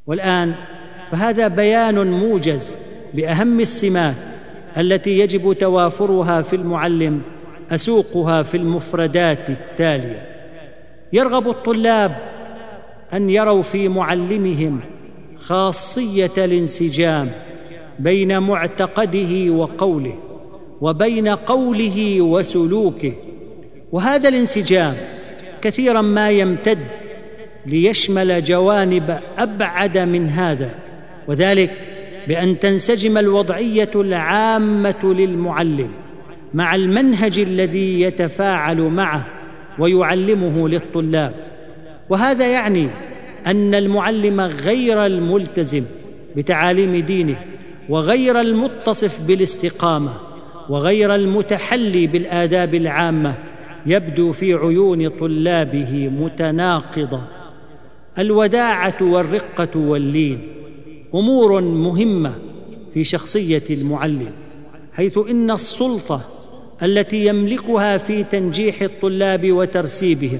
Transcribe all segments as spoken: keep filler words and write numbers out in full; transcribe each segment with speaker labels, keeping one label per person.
Speaker 1: والآن فهذا بيان موجز بأهم السمات التي يجب توافرها في المعلم، أسوقها في المفردات التالية. يرغب الطلاب أن يروا في معلمهم خاصية الانسجام بين معتقده وقوله، وبين قوله وسلوكه، وهذا الانسجام كثيرا ما يمتد ليشمل جوانب أبعد من هذا، وذلك بأن تنسجم الوضعية العامة للمعلم مع المنهج الذي يتفاعل معه ويعلمه للطلاب. وهذا يعني أن المعلم غير الملتزم بتعاليم دينه، وغير المتصف بالاستقامة، وغير المتحلي بالآداب العامة يبدو في عيون طلابه متناقضة. الوداعة والرقة واللين أمور مهمة في شخصية المعلم، حيث إن السلطة التي يملكها في تنجيح الطلاب وترسيبهم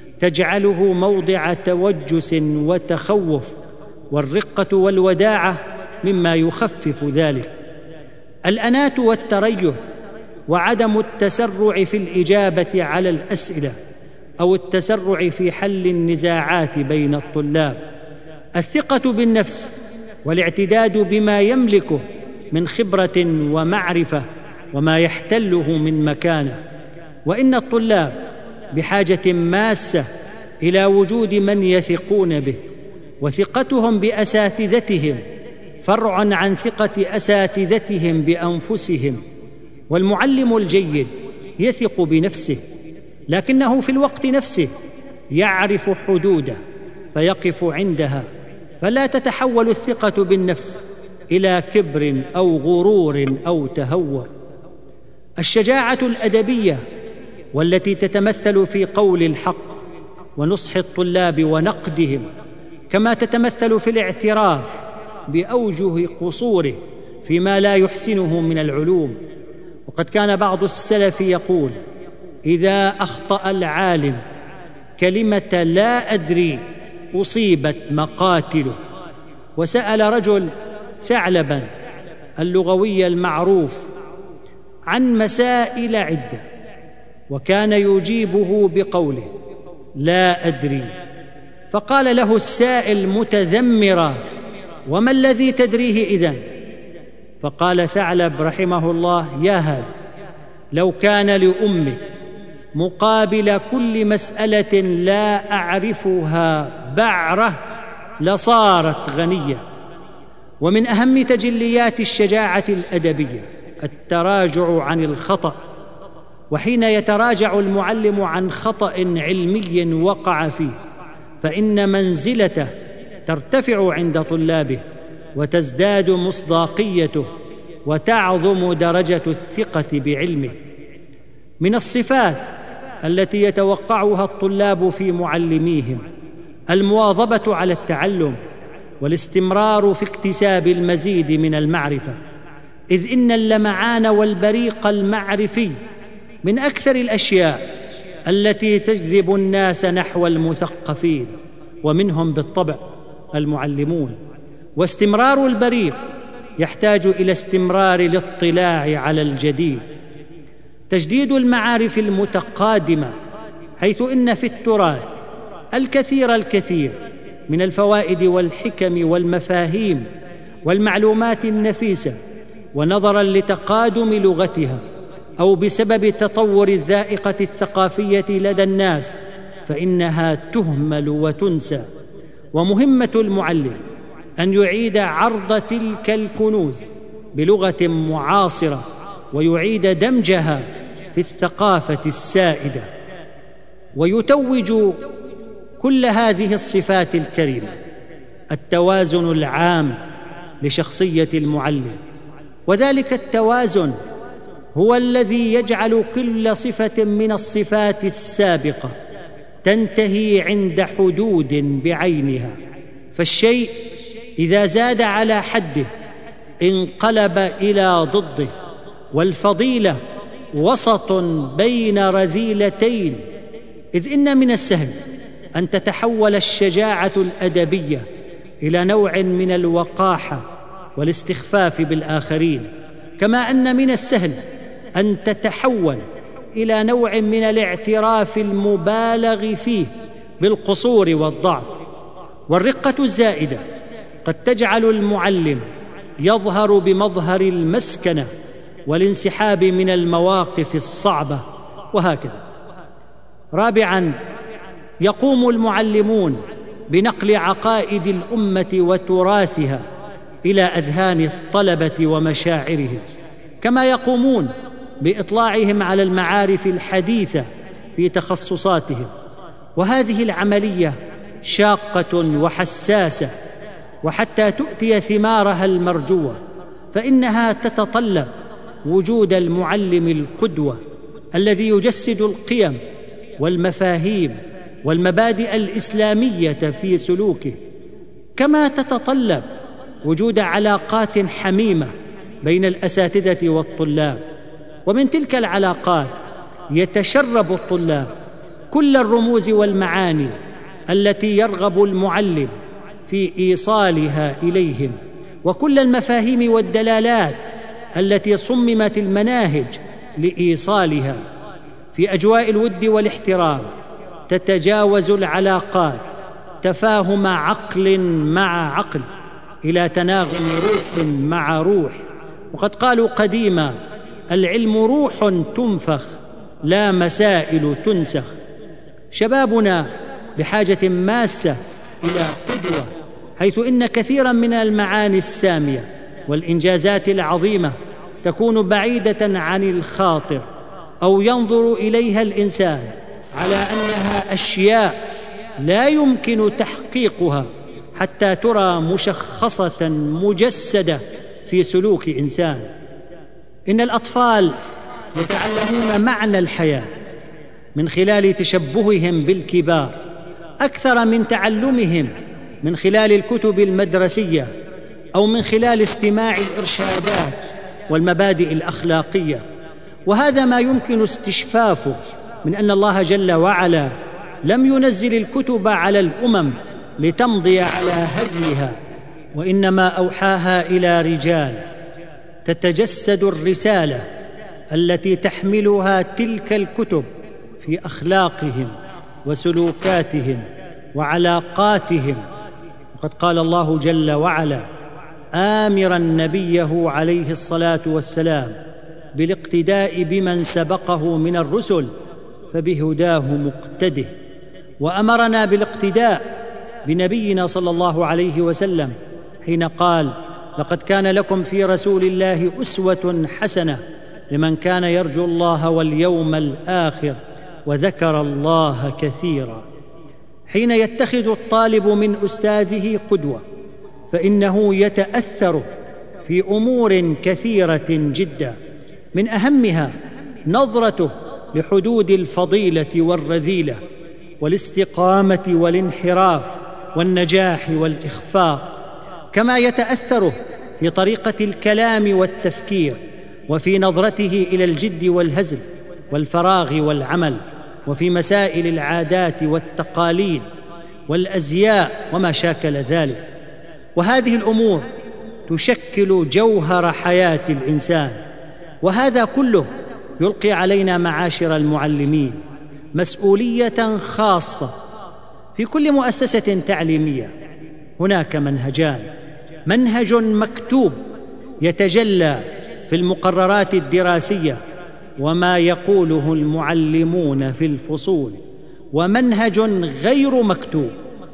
Speaker 1: تجعله موضع توجس وتخوف، والرقة والوداعة مما يخفف ذلك. الأنات والتريث وعدم التسرع في الإجابة على الأسئلة أو التسرع في حل النزاعات بين الطلاب، الثقة بالنفس والاعتداد بما يملكه من خبرة ومعرفة وما يحتله من مكانه. وإن الطلاب بحاجة ماسة إلى وجود من يثقون به، وثقتهم بأساتذتهم فرع عن ثقة أساتذتهم بأنفسهم. والمعلم الجيد يثق بنفسه، لكنه في الوقت نفسه يعرف حدوده فيقف عندها، فلا تتحول الثقة بالنفس إلى كبر أو غرور أو تهور. الشجاعة الأدبية والتي تتمثل في قول الحق ونصح الطلاب ونقدهم، كما تتمثل في الاعتراف بأوجه قصوره فيما لا يحسنه من العلوم. وقد كان بعض السلف يقول: إذا أخطأ العالم كلمة لا أدري أصيبت مقاتله. وسأل رجل ثعلبا اللغوي المعروف عن مسائل عدة، وكان يجيبه بقوله لا أدري، فقال له السائل متذمرا: وما الذي تدريه إذن؟ فقال ثعلب رحمه الله: يا هذا، لو كان لأمك مقابل كل مسألة لا أعرفها بعرة لصارت غنية. ومن أهم تجليات الشجاعة الأدبية التراجع عن الخطأ، وحين يتراجع المعلم عن خطأ علمي وقع فيه فإن منزلته ترتفع عند طلابه، وتزداد مصداقيته، وتعظم درجة الثقة بعلمه. من الصفات التي يتوقعها الطلاب في معلميهم المواظبة على التعلم والاستمرار في اكتساب المزيد من المعرفة، إذ إن اللمعان والبريق المعرفي من أكثر الأشياء التي تجذب الناس نحو المثقفين، ومنهم بالطبع المعلمون. واستمرار البريق يحتاج إلى استمرار الاطلاع على الجديد. تجديد المعارف المتقادمة، حيث إن في التراث الكثير الكثير من الفوائد والحكم والمفاهيم والمعلومات النفيسة، ونظرا لتقادم لغتها أو بسبب تطور الذائقة الثقافية لدى الناس فإنها تهمل وتنسى. ومهمة المعلم أن يعيد عرض تلك الكنوز بلغة معاصرة، ويعيد دمجها في الثقافة السائدة، ويتوج كل هذه الصفات الكريمة التوازن العام لشخصية المعلم. وذلك التوازن هو الذي يجعل كل صفة من الصفات السابقة تنتهي عند حدود بعينها، فالشيء إذا زاد على حده انقلب إلى ضده، والفضيلة وسط بين رذيلتين، إذ إن من السهل أن تتحول الشجاعة الأدبية إلى نوع من الوقاحة والاستخفاف بالآخرين، كما أن من السهل أن تتحول إلى نوع من الاعتراف المبالغ فيه بالقصور والضعف. والرقة الزائدة قد تجعل المعلم يظهر بمظهر المسكنة والانسحاب من المواقف الصعبة، وهكذا. رابعاً، يقوم المعلمون بنقل عقائد الأمة وتراثها إلى أذهان الطلبة ومشاعرهم، كما يقومون بإطلاعهم على المعارف الحديثة في تخصصاتهم. وهذه العملية شاقة وحساسة، وحتى تؤتي ثمارها المرجوة فإنها تتطلب وجود المعلم القدوة الذي يجسد القيم والمفاهيم والمبادئ الإسلامية في سلوكه، كما تتطلب وجود علاقات حميمة بين الأساتذة والطلاب. ومن تلك العلاقات يتشرب الطلاب كل الرموز والمعاني التي يرغب المعلم في إيصالها إليهم، وكل المفاهيم والدلالات التي صممت المناهج لإيصالها. في أجواء الود والاحترام تتجاوز العلاقات تفاهم عقل مع عقل إلى تناغم روح مع روح. وقد قالوا قديما: العلم روح تنفخ لا مسائل تنسخ. شبابنا بحاجة ماسة إلى قدوة، حيث إن كثيرا من المعاني السامية والإنجازات العظيمة تكون بعيدة عن الخاطر، أو ينظر إليها الإنسان على أنها أشياء لا يمكن تحقيقها حتى ترى مشخصة مجسدة في سلوك إنسان. إن الأطفال يتعلمون معنى الحياة من خلال تشبههم بالكبار أكثر من تعلمهم من خلال الكتب المدرسية أو من خلال استماع الإرشادات والمبادئ الأخلاقية. وهذا ما يمكن استشفافه من أن الله جل وعلا لم ينزل الكتب على الأمم لتمضي على هديها، وإنما أوحاها إلى رجال تتجسد الرسالة التي تحملها تلك الكتب في أخلاقهم وسلوكاتهم وعلاقاتهم. وقد قال الله جل وعلا آمرا نبيه عليه الصلاة والسلام بالاقتداء بمن سبقه من الرسل فبهداه مقتده، وأمرنا بالاقتداء بنبينا صلى الله عليه وسلم حين قال: لقد كان لكم في رسول الله أسوة حسنة لمن كان يرجو الله واليوم الآخر وذكر الله كثيرا. حين يتخذ الطالب من أستاذه قدوة فإنه يتأثر في أمور كثيرة جدا، من أهمها نظرته لحدود الفضيلة والرذيلة والاستقامة والانحراف والنجاح والإخفاق، كما يتأثر في طريقة الكلام والتفكير، وفي نظرته إلى الجد والهزل والفراغ والعمل، وفي مسائل العادات والتقاليد والأزياء وما شاكل ذلك. وهذه الأمور تشكل جوهر حياة الإنسان. وهذا كله يلقي علينا معاشر المعلمين مسؤولية خاصة. في كل مؤسسة تعليمية هناك منهجان: منهج مكتوب يتجلى في المقررات الدراسية وما يقوله المعلمون في الفصول، ومنهج غير مكتوب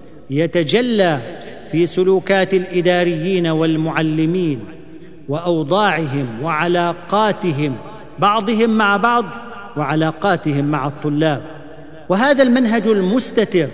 Speaker 1: يتجلى في سلوكات الإداريين والمعلمين وأوضاعهم وعلاقاتهم بعضهم مع بعض وعلاقاتهم مع الطلاب. وهذا المنهج المستتر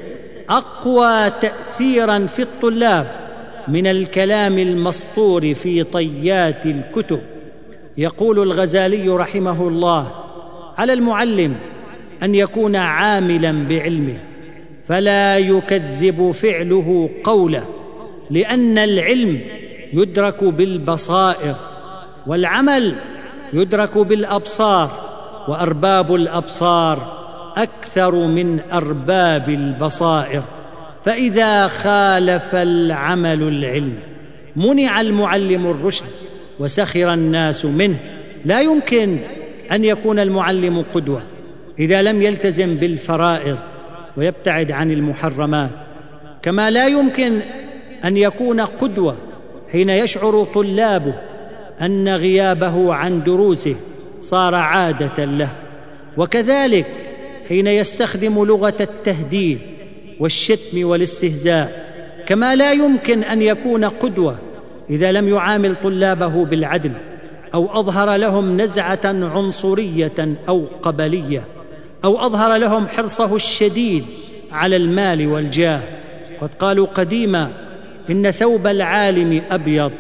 Speaker 1: أقوى تأثيراً في الطلاب من الكلام المسطور في طيات الكتب. يقول الغزالي رحمه الله: على المعلم أن يكون عاملاً بعلمه فلا يكذب فعله قوله، لأن العلم يدرك بالبصائر والعمل يدرك بالأبصار، وأرباب الأبصار أكثر من أرباب البصائر. فإذا خالف العمل العلم منع المعلم الرشد وسخر الناس منه. لا يمكن أن يكون المعلم قدوة إذا لم يلتزم بالفرائض ويبتعد عن المحرمات، كما لا يمكن أن يكون قدوة حين يشعر طلابه أن غيابه عن دروسه صار عادة له، وكذلك حين يستخدم لغة التهديد والشتم والاستهزاء. كما لا يمكن أن يكون قدوة إذا لم يعامل طلابه بالعدل أو أظهر لهم نزعة عنصرية أو قبلية أو أظهر لهم حرصه الشديد على المال والجاه. قد قالوا قديما: إن ثوب العالم أبيض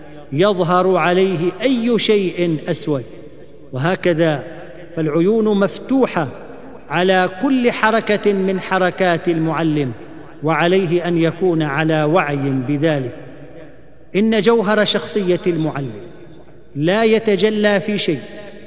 Speaker 1: يظهر عليه أي شيء أسود. وهكذا فالعيون مفتوحة على كل حركة من حركات المعلم، وعليه أن يكون على وعي بذلك. إن جوهر شخصية المعلم لا يتجلى في شيء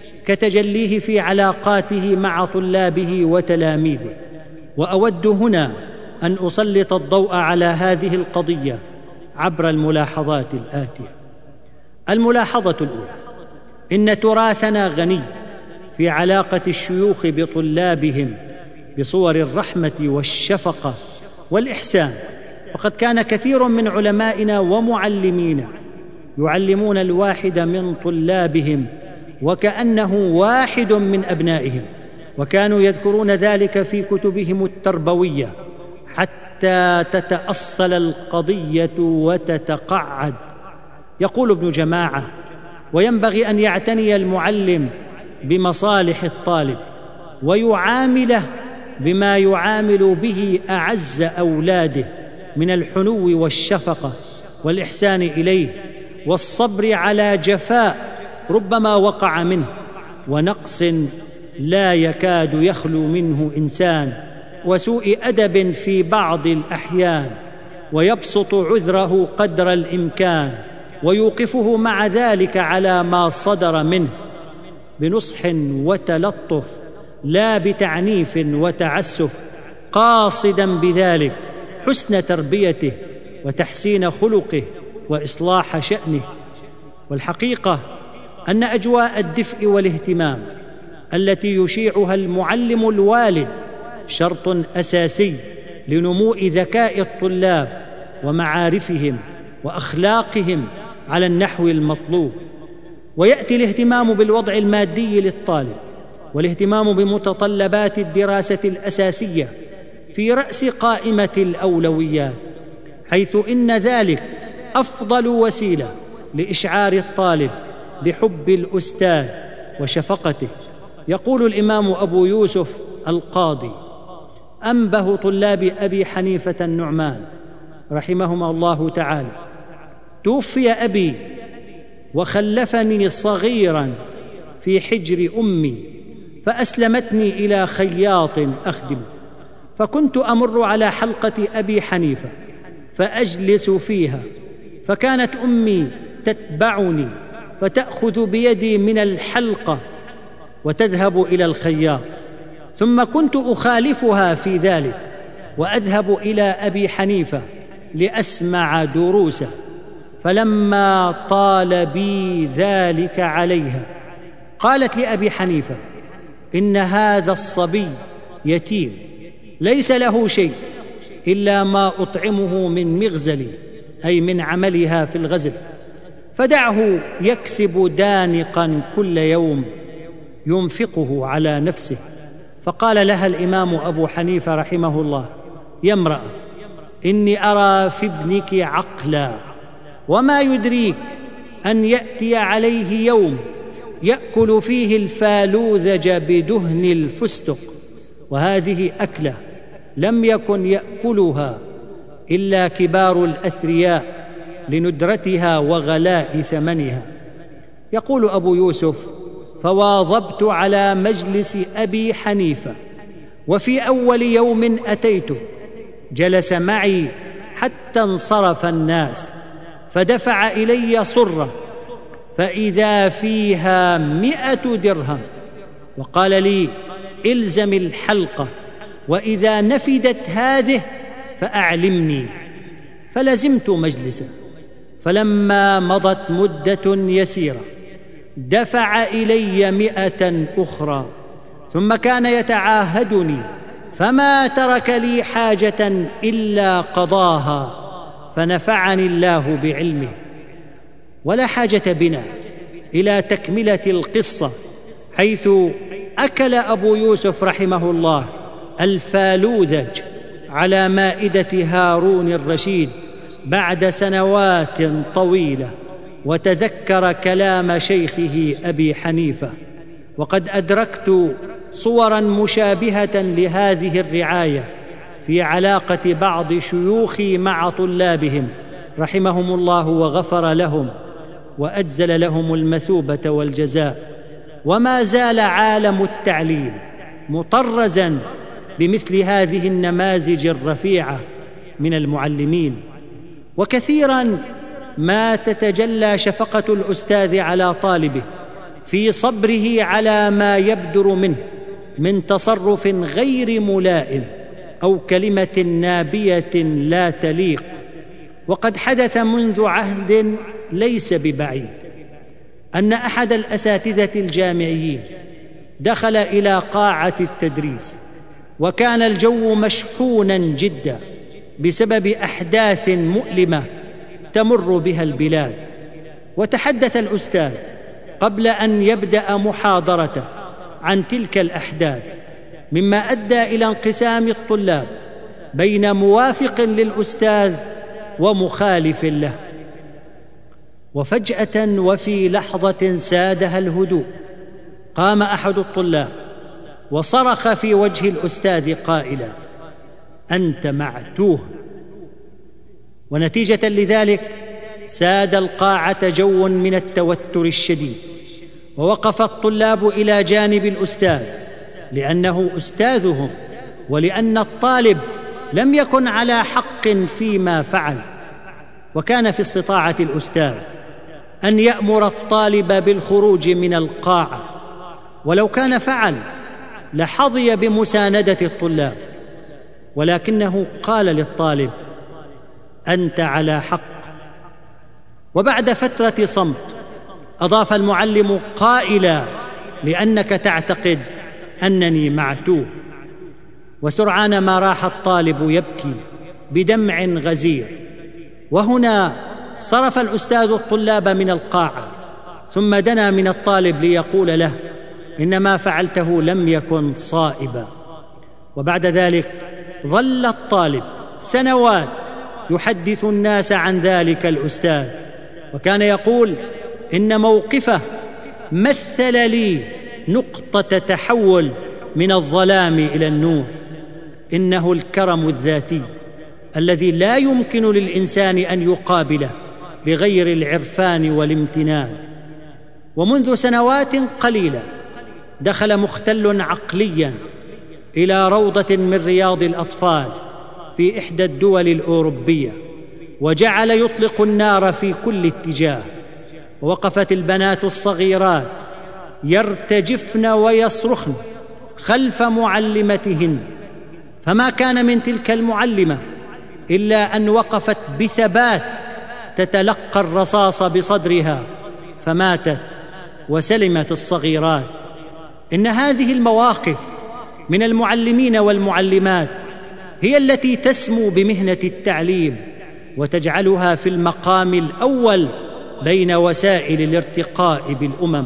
Speaker 1: كتجليه في علاقاته مع طلابه وتلاميذه. وأود هنا أن أسلط الضوء على هذه القضية عبر الملاحظات الآتية. الملاحظة الأولى: إن تراثنا غني في علاقة الشيوخ بطلابهم بصور الرحمة والشفقة والإحسان، فقد كان كثير من علمائنا ومعلمينا يعلمون الواحد من طلابهم وكأنه واحد من أبنائهم، وكانوا يذكرون ذلك في كتبهم التربوية حتى تتأصل القضية وتتقعد. يقول ابن جماعة: وينبغي أن يعتني المعلم بمصالح الطالب ويعامله بما يعامل به أعز أولاده من الحنو والشفقة والإحسان إليه والصبر على جفاء ربما وقع منه ونقص لا يكاد يخلو منه إنسان وسوء أدب في بعض الأحيان، ويبسط عذره قدر الإمكان ويوقفه مع ذلك على ما صدر منه بنصح وتلطف لا بتعنيف وتعسف، قاصدا بذلك حسن تربيته وتحسين خلقه وإصلاح شأنه. والحقيقة أن أجواء الدفء والاهتمام التي يشيعها المعلم الوالد شرط أساسي لنمو ذكاء الطلاب ومعارفهم وأخلاقهم على النحو المطلوب. ويأتي الاهتمام بالوضع المادي للطالب والاهتمام بمتطلبات الدراسة الأساسية في رأس قائمة الأولويات، حيث إن ذلك أفضل وسيلة لإشعار الطالب بحب الأستاذ وشفقته. يقول الإمام أبو يوسف القاضي: أنبه طلاب أبي حنيفة النعمان رحمهما الله تعالى: توفي أبي وخلفني صغيرا في حجر أمي، فأسلمتني إلى خياط أخدم، فكنت أمر على حلقة أبي حنيفة فأجلس فيها، فكانت أمي تتبعني فتأخذ بيدي من الحلقة وتذهب إلى الخياط، ثم كنت أخالفها في ذلك وأذهب إلى أبي حنيفة لأسمع دروسه، فلما طال بي ذلك عليها قالت لأبي حنيفة: إن هذا الصبي يتيم ليس له شيء إلا ما أطعمه من مغزلي، أي من عملها في الغزل، فدعه يكسب دانقا كل يوم ينفقه على نفسه. فقال لها الإمام أبو حنيفة رحمه الله: يا امرأة، إني أرى في ابنك عقلا، وما يدريك أن يأتي عليه يوم يأكل فيه الفالوذج بدهن الفستق، وهذه أكلة لم يكن يأكلها إلا كبار الأثرياء لندرتها وغلاء ثمنها. يقول أبو يوسف: فواظبت على مجلس أبي حنيفة، وفي أول يوم أتيته جلس معي حتى انصرف الناس، فدفع إلي صرة فإذا فيها مئة درهم، وقال لي: إلزم الحلقة، وإذا نفدت هذه فأعلمني. فلزمت مجلسه، فلما مضت مدة يسيرة دفع إلي مئة أخرى، ثم كان يتعاهدني، فما ترك لي حاجة إلا قضاها، فنفعني الله بعلمه. ولا حاجة بنا إلى تكملة القصة، حيث أكل أبو يوسف رحمه الله الفالوذج على مائدة هارون الرشيد بعد سنوات طويلة، وتذكر كلام شيخه أبي حنيفة. وقد أدركت صوراً مشابهة لهذه الرعاية في علاقة بعض شيوخي مع طلابهم رحمهم الله وغفر لهم وأجزل لهم المثوبة والجزاء. وما زال عالم التعليم مطرزاً بمثل هذه النماذج الرفيعة من المعلمين. وكثيراً ما تتجلى شفقة الأستاذ على طالبه في صبره على ما يبدر منه من تصرف غير ملائم أو كلمة نابية لا تليق. وقد حدث منذ عهد ليس ببعيد أن أحد الأساتذة الجامعيين دخل إلى قاعة التدريس، وكان الجو مشحوناً جداً بسبب أحداث مؤلمة تمر بها البلاد. وتحدث الأستاذ قبل أن يبدأ محاضرته عن تلك الأحداث، مما أدى إلى انقسام الطلاب بين موافق للأستاذ ومخالف له. وفجأة وفي لحظة سادها الهدوء قام أحد الطلاب وصرخ في وجه الأستاذ قائلا: أنت معتوه. ونتيجة لذلك ساد القاعة جو من التوتر الشديد، ووقف الطلاب إلى جانب الأستاذ لأنه أستاذهم، ولأن الطالب لم يكن على حق فيما فعل. وكان في استطاعة الأستاذ أن يأمر الطالب بالخروج من القاعة، ولو كان فعل لحظي بمساندة الطلاب، ولكنه قال للطالب: أنت على حق. وبعد فترة صمت أضاف المعلم قائلا: لأنك تعتقد أنني معتوه. وسرعان ما راح الطالب يبكي بدمع غزير. وهنا صرف الأستاذ الطلاب من القاعة، ثم دنا من الطالب ليقول له إن ما فعلته لم يكن صائبا. وبعد ذلك ظل الطالب سنوات يحدث الناس عن ذلك الأستاذ، وكان يقول إن موقفه مثل لي نقطة تحول من الظلام إلى النور. إنه الكرم الذاتي الذي لا يمكن للإنسان أن يقابله بغير العرفان والامتنان. ومنذ سنوات قليلة دخل مختل عقليا إلى روضة من رياض الأطفال في إحدى الدول الأوروبية، وجعل يطلق النار في كل اتجاه. ووقفت البنات الصغيرات يرتجفن ويصرخن خلف معلمتهن، فما كان من تلك المعلمة إلا أن وقفت بثبات تتلقى الرصاص بصدرها فماتت، وسلمت الصغيرات. إن هذه المواقف من المعلمين والمعلمات هي التي تسمو بمهنة التعليم وتجعلها في المقام الأول بين وسائل الارتقاء بالأمم.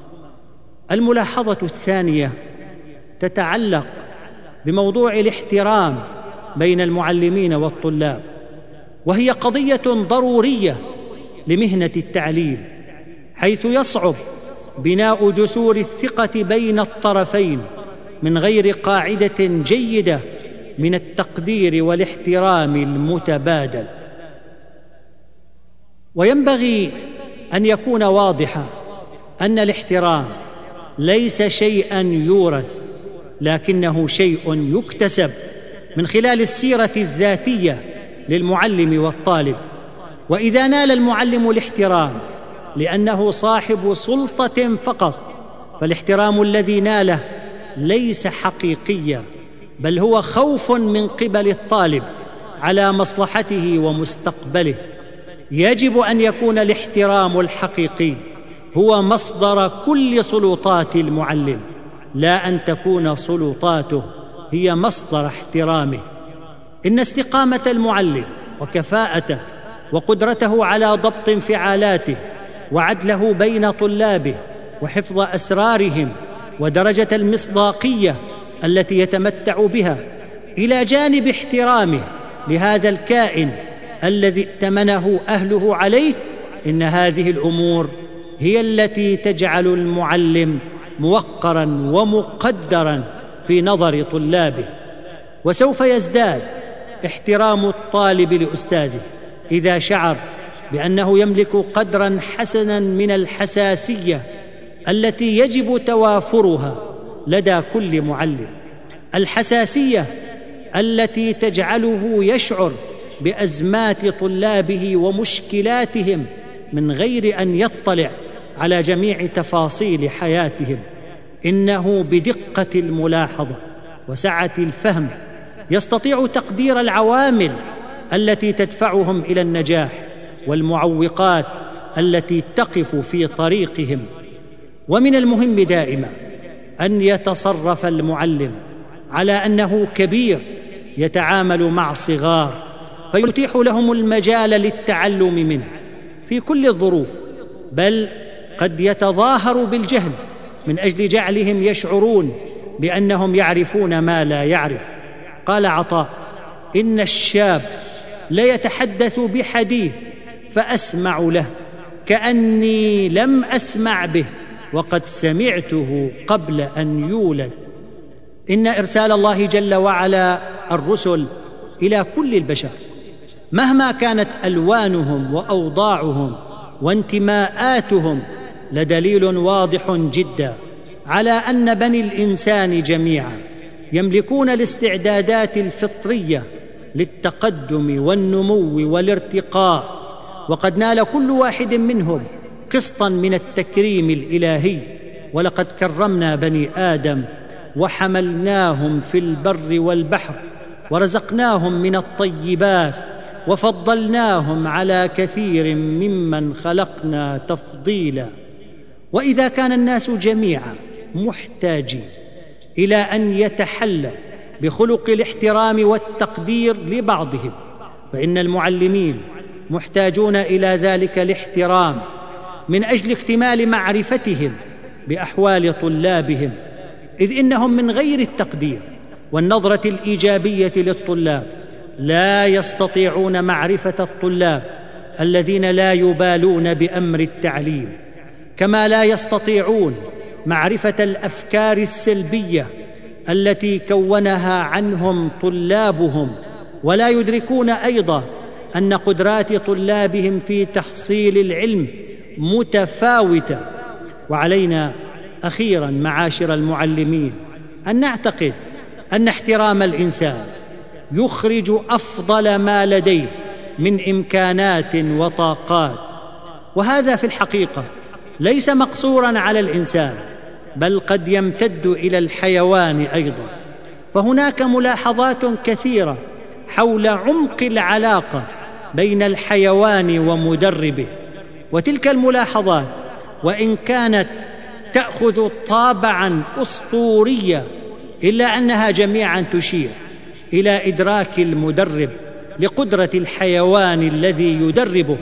Speaker 1: الملاحظة الثانية تتعلق بموضوع الاحترام بين المعلمين والطلاب، وهي قضية ضرورية لمهنة التعليم، حيث يصعب بناء جسور الثقة بين الطرفين من غير قاعدة جيدة من التقدير والاحترام المتبادل. وينبغي أن يكون واضحا أن الاحترام ليس شيئا يورث، لكنه شيء يكتسب من خلال السيرة الذاتية للمعلم والطالب. وإذا نال المعلم الاحترام لأنه صاحب سلطة فقط، فالاحترام الذي ناله ليس حقيقيا، بل هو خوف من قبل الطالب على مصلحته ومستقبله. يجب أن يكون الاحترام الحقيقي هو مصدر كل سلطات المعلم، لا أن تكون سلطاته هي مصدر احترامه. إن استقامة المعلم وكفاءته وقدرته على ضبط انفعالاته وعدله بين طلابه وحفظ أسرارهم ودرجة المصداقية التي يتمتع بها، إلى جانب احترامه لهذا الكائن الذي ائتمنه أهله عليه، إن هذه الأمور هي التي تجعل المعلم موقراً ومقدراً في نظر طلابه. وسوف يزداد احترام الطالب لأستاذه إذا شعر بأنه يملك قدراً حسناً من الحساسية التي يجب توافرها لدى كل معلم، الحساسية التي تجعله يشعر بأزمات طلابه ومشكلاتهم من غير أن يطلع على جميع تفاصيل حياتهم. إنه بدقة الملاحظة وسعة الفهم يستطيع تقدير العوامل التي تدفعهم إلى النجاح والمعوقات التي تقف في طريقهم. ومن المهم دائما أن يتصرف المعلم على أنه كبير يتعامل مع صغار، فيتيح لهم المجال للتعلم منه في كل الظروف، بل قد يتظاهر بالجهل من أجل جعلهم يشعرون بأنهم يعرفون ما لا يعرف. قال عطاء: إن الشاب ليتحدث بحديث فأسمع له كأني لم أسمع به وقد سمعته قبل أن يولد. إن إرسال الله جل وعلا الرسل إلى كل البشر مهما كانت ألوانهم وأوضاعهم وانتماءاتهم لدليل واضح جدا على أن بني الإنسان جميعا يملكون الاستعدادات الفطرية للتقدم والنمو والارتقاء، وقد نال كل واحد منهم قسطا من التكريم الإلهي. ولقد كرمنا بني آدم وحملناهم في البر والبحر ورزقناهم من الطيبات وفضلناهم على كثير ممن خلقنا تفضيلا. وإذا كان الناس جميعا محتاجين إلى أن يتحلوا بخلق الاحترام والتقدير لبعضهم، فإن المعلمين محتاجون إلى ذلك الاحترام من أجل اكتمال معرفتهم بأحوال طلابهم، إذ إنهم من غير التقدير والنظرة الإيجابية للطلاب لا يستطيعون معرفة الطلاب الذين لا يبالون بأمر التعليم، كما لا يستطيعون معرفة الأفكار السلبية التي كونها عنهم طلابهم، ولا يدركون أيضا أن قدرات طلابهم في تحصيل العلم متفاوتة. وعلينا أخيراً معاشر المعلمين أن نعتقد أن احترام الإنسان يخرج أفضل ما لديه من إمكانات وطاقات، وهذا في الحقيقة ليس مقصوراً على الإنسان، بل قد يمتد إلى الحيوان أيضاً. فهناك ملاحظات كثيرة حول عمق العلاقة بين الحيوان ومدربه، وتلك الملاحظات وإن كانت تأخذ طابعاً أسطوريا إلا أنها جميعاً تشير إلى إدراك المدرب لقدرة الحيوان الذي يدربه.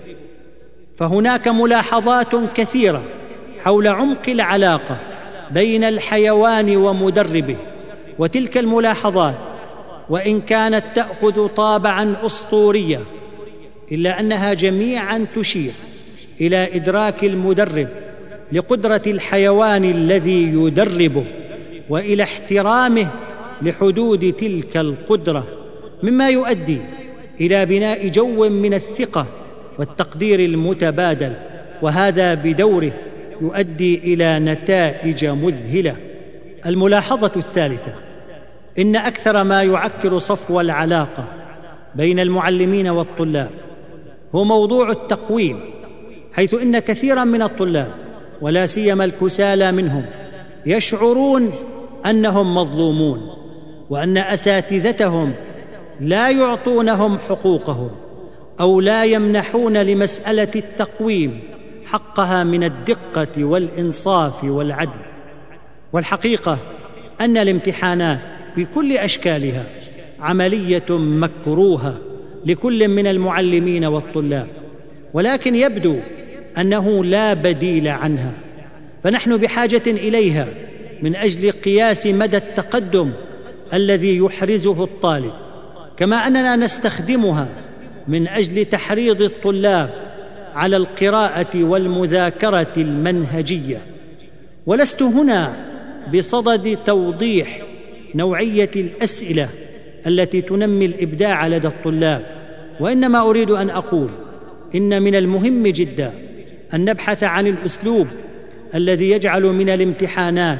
Speaker 1: فهناك ملاحظات كثيرة حول عمق العلاقة بين الحيوان ومدربه، وتلك الملاحظات وإن كانت تأخذ طابعاً أسطوريا إلا أنها جميعاً تشير إلى إدراك المدرب لقدرة الحيوان الذي يدربه وإلى احترامه لحدود تلك القدرة، مما يؤدي إلى بناء جو من الثقة والتقدير المتبادل، وهذا بدوره يؤدي إلى نتائج مذهلة. الملاحظة الثالثة: إن أكثر ما يعكر صفو العلاقة بين المعلمين والطلاب هو موضوع التقويم، حيث إن كثيراً من الطلاب ولا سيما الكسالى منهم يشعرون أنهم مظلومون، وأن أساتذتهم لا يعطونهم حقوقهم أو لا يمنحون لمسألة التقويم حقها من الدقة والإنصاف والعدل. والحقيقة أن الامتحانات بكل أشكالها عملية مكروهة لكل من المعلمين والطلاب، ولكن يبدو أنه لا بديل عنها، فنحن بحاجة إليها من أجل قياس مدى التقدم الذي يحرزه الطالب، كما أننا نستخدمها من أجل تحريض الطلاب على القراءة والمذاكرة المنهجية. ولست هنا بصدد توضيح نوعية الأسئلة التي تنمي الإبداع لدى الطلاب، وإنما أريد أن أقول إن من المهم جدا أن نبحث عن الأسلوب الذي يجعل من الامتحانات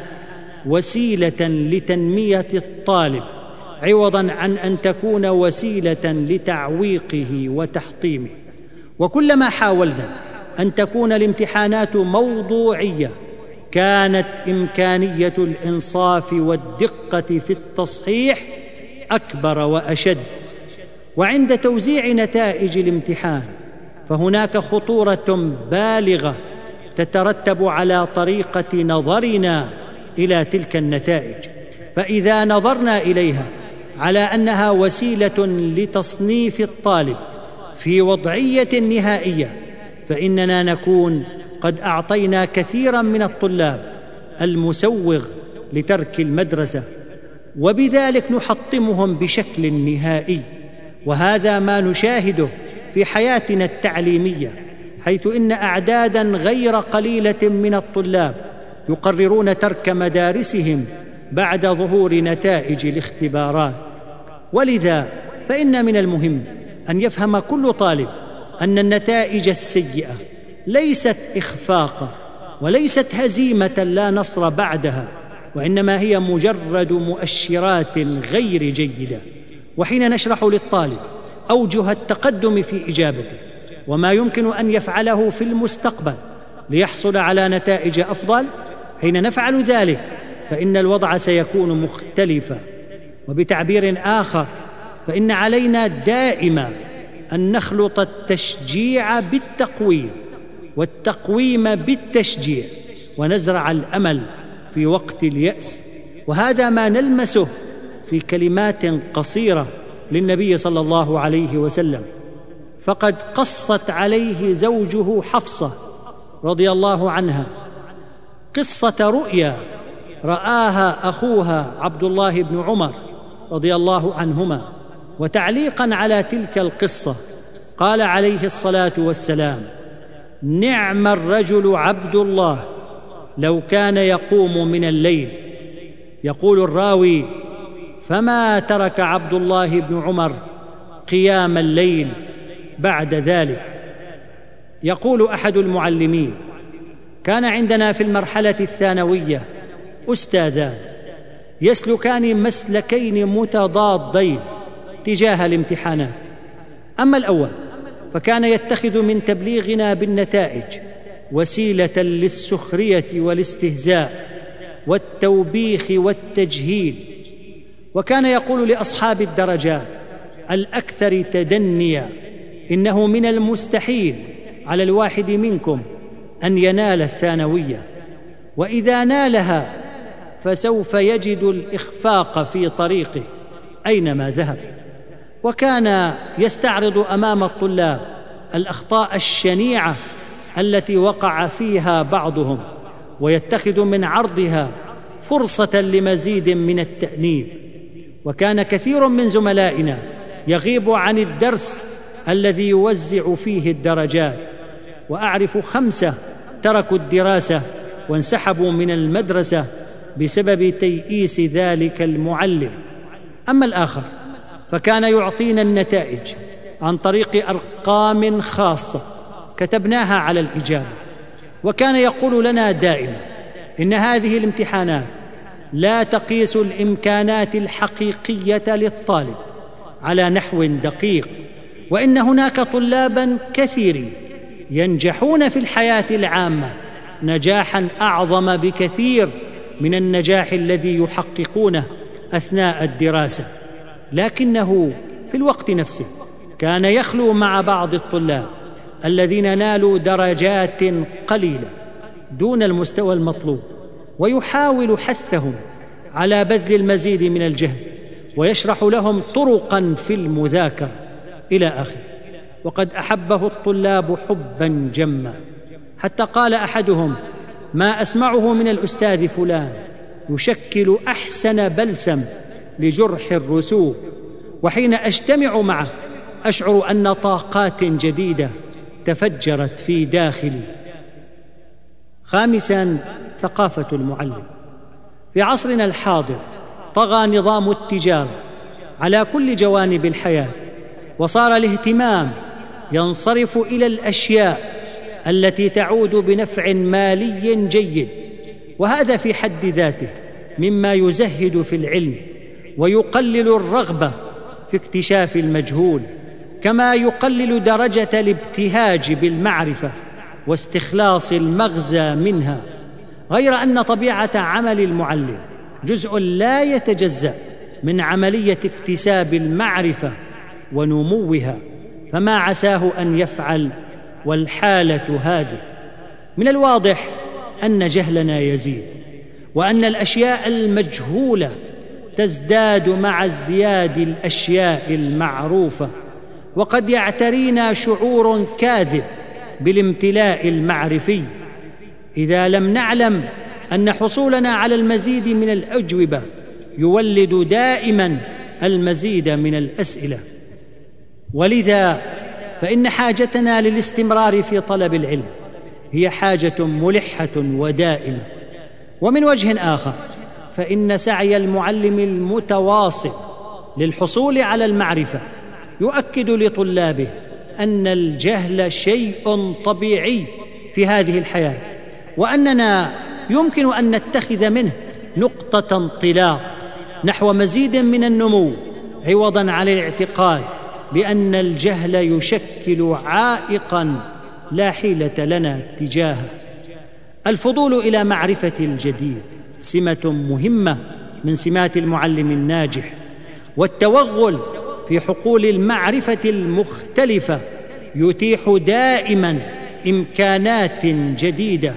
Speaker 1: وسيلة لتنمية الطالب عوضاً عن أن تكون وسيلة لتعويقه وتحطيمه. وكلما حاولنا أن تكون الامتحانات موضوعية كانت إمكانية الإنصاف والدقة في التصحيح أكبر وأشد. وعند توزيع نتائج الامتحان فهناك خطورة بالغة تترتب على طريقة نظرنا إلى تلك النتائج، فإذا نظرنا إليها على أنها وسيلة لتصنيف الطالب في وضعية نهائية فإننا نكون قد أعطينا كثيراً من الطلاب المسوغ لترك المدرسة، وبذلك نحطمهم بشكل نهائي. وهذا ما نشاهده في حياتنا التعليمية، حيث إن أعداداً غير قليلة من الطلاب يقررون ترك مدارسهم بعد ظهور نتائج الاختبارات. ولذا فإن من المهم أن يفهم كل طالب أن النتائج السيئة ليست إخفاقا وليست هزيمة لا نصر بعدها، وإنما هي مجرد مؤشرات غير جيدة. وحين نشرح للطالب أوجه التقدم في إجابته وما يمكن أن يفعله في المستقبل ليحصل على نتائج أفضل، حين نفعل ذلك فإن الوضع سيكون مختلفا. وبتعبير آخر فإن علينا دائما أن نخلط التشجيع بالتقويم والتقويم بالتشجيع، ونزرع الأمل في وقت اليأس. وهذا ما نلمسه في كلمات قصيرة للنبي صلى الله عليه وسلم، فقد قصت عليه زوجه حفصة رضي الله عنها قصة رؤيا رآها أخوها عبد الله بن عمر رضي الله عنهما. وتعليقاً على تلك القصة قال عليه الصلاة والسلام: نعم الرجل عبد الله لو كان يقوم من الليل. يقول الراوي: فما ترك عبد الله بن عمر قيام الليل بعد ذلك. يقول أحد المعلمين: كان عندنا في المرحلة الثانوية أستاذان يسلكان مسلكين متضادين تجاه الامتحانات. أما الأول فكان يتخذ من تبليغنا بالنتائج وسيلة للسخرية والاستهزاء والتوبيخ والتجهيل، وكان يقول لأصحاب الدرجات الأكثر تدنيا: إنه من المستحيل على الواحد منكم أن ينال الثانوية، وإذا نالها فسوف يجد الإخفاق في طريقه أينما ذهب. وكان يستعرض أمام الطلاب الأخطاء الشنيعة التي وقع فيها بعضهم، ويتخذ من عرضها فرصة لمزيد من التأنيب. وكان كثير من زملائنا يغيب عن الدرس الذي يوزع فيه الدرجات، وأعرف خمسة تركوا الدراسة وانسحبوا من المدرسة بسبب تيئيس ذلك المعلم. أما الآخر فكان يعطينا النتائج عن طريق أرقام خاصة كتبناها على الإجابة، وكان يقول لنا دائما إن هذه الامتحانات لا تقيس الإمكانات الحقيقية للطالب على نحو دقيق، وإن هناك طلابا كثيرين ينجحون في الحياة العامة نجاحا أعظم بكثير من النجاح الذي يحققونه أثناء الدراسة، لكنه في في الوقت نفسه كان يخلو مع بعض الطلاب الذين نالوا درجات قليلة دون المستوى المطلوب، ويحاول حثهم على بذل المزيد من الجهد، ويشرح لهم طرقا في المذاكرة إلى آخره. وقد أحبه الطلاب حبا جما، حتى قال أحدهم: ما أسمعه من الأستاذ فلان يشكل أحسن بلسم لجرح الرسوب، وحين أجتمع معه أشعر أن طاقات جديدة تفجرت في داخلي. خامساً، ثقافة المعلم. في عصرنا الحاضر طغى نظام التجارة على كل جوانب الحياة، وصار الاهتمام ينصرف إلى الأشياء التي تعود بنفع مالي جيد، وهذا في حد ذاته مما يزهد في العلم ويقلل الرغبة في اكتشاف المجهول، كما يقلل درجة الابتهاج بالمعرفة واستخلاص المغزى منها. غير أن طبيعة عمل المعلم جزء لا يتجزأ من عملية اكتساب المعرفة ونموها، فما عساه أن يفعل والحالة هذه. من الواضح أن جهلنا يزيد، وأن الأشياء المجهولة تزداد مع ازدياد الأشياء المعروفة، وقد يعترينا شعور كاذب بالامتلاء المعرفي إذا لم نعلم أن حصولنا على المزيد من الأجوبة يولد دائما المزيد من الأسئلة. ولذا فإن حاجتنا للاستمرار في طلب العلم هي حاجة ملحة ودائمة. ومن وجه آخر فإن سعي المعلم المتواصل للحصول على المعرفة يؤكد لطلابه أن الجهل شيء طبيعي في هذه الحياة، وأننا يمكن أن نتخذ منه نقطة انطلاق نحو مزيد من النمو، عوضاً عن الاعتقاد بأن الجهل يشكل عائقاً لا حيلة لنا تجاهه. الفضول إلى معرفة الجديد سمة مهمة من سمات المعلم الناجح، والتوغل في حقول المعرفة المختلفة يتيح دائما إمكانات جديدة،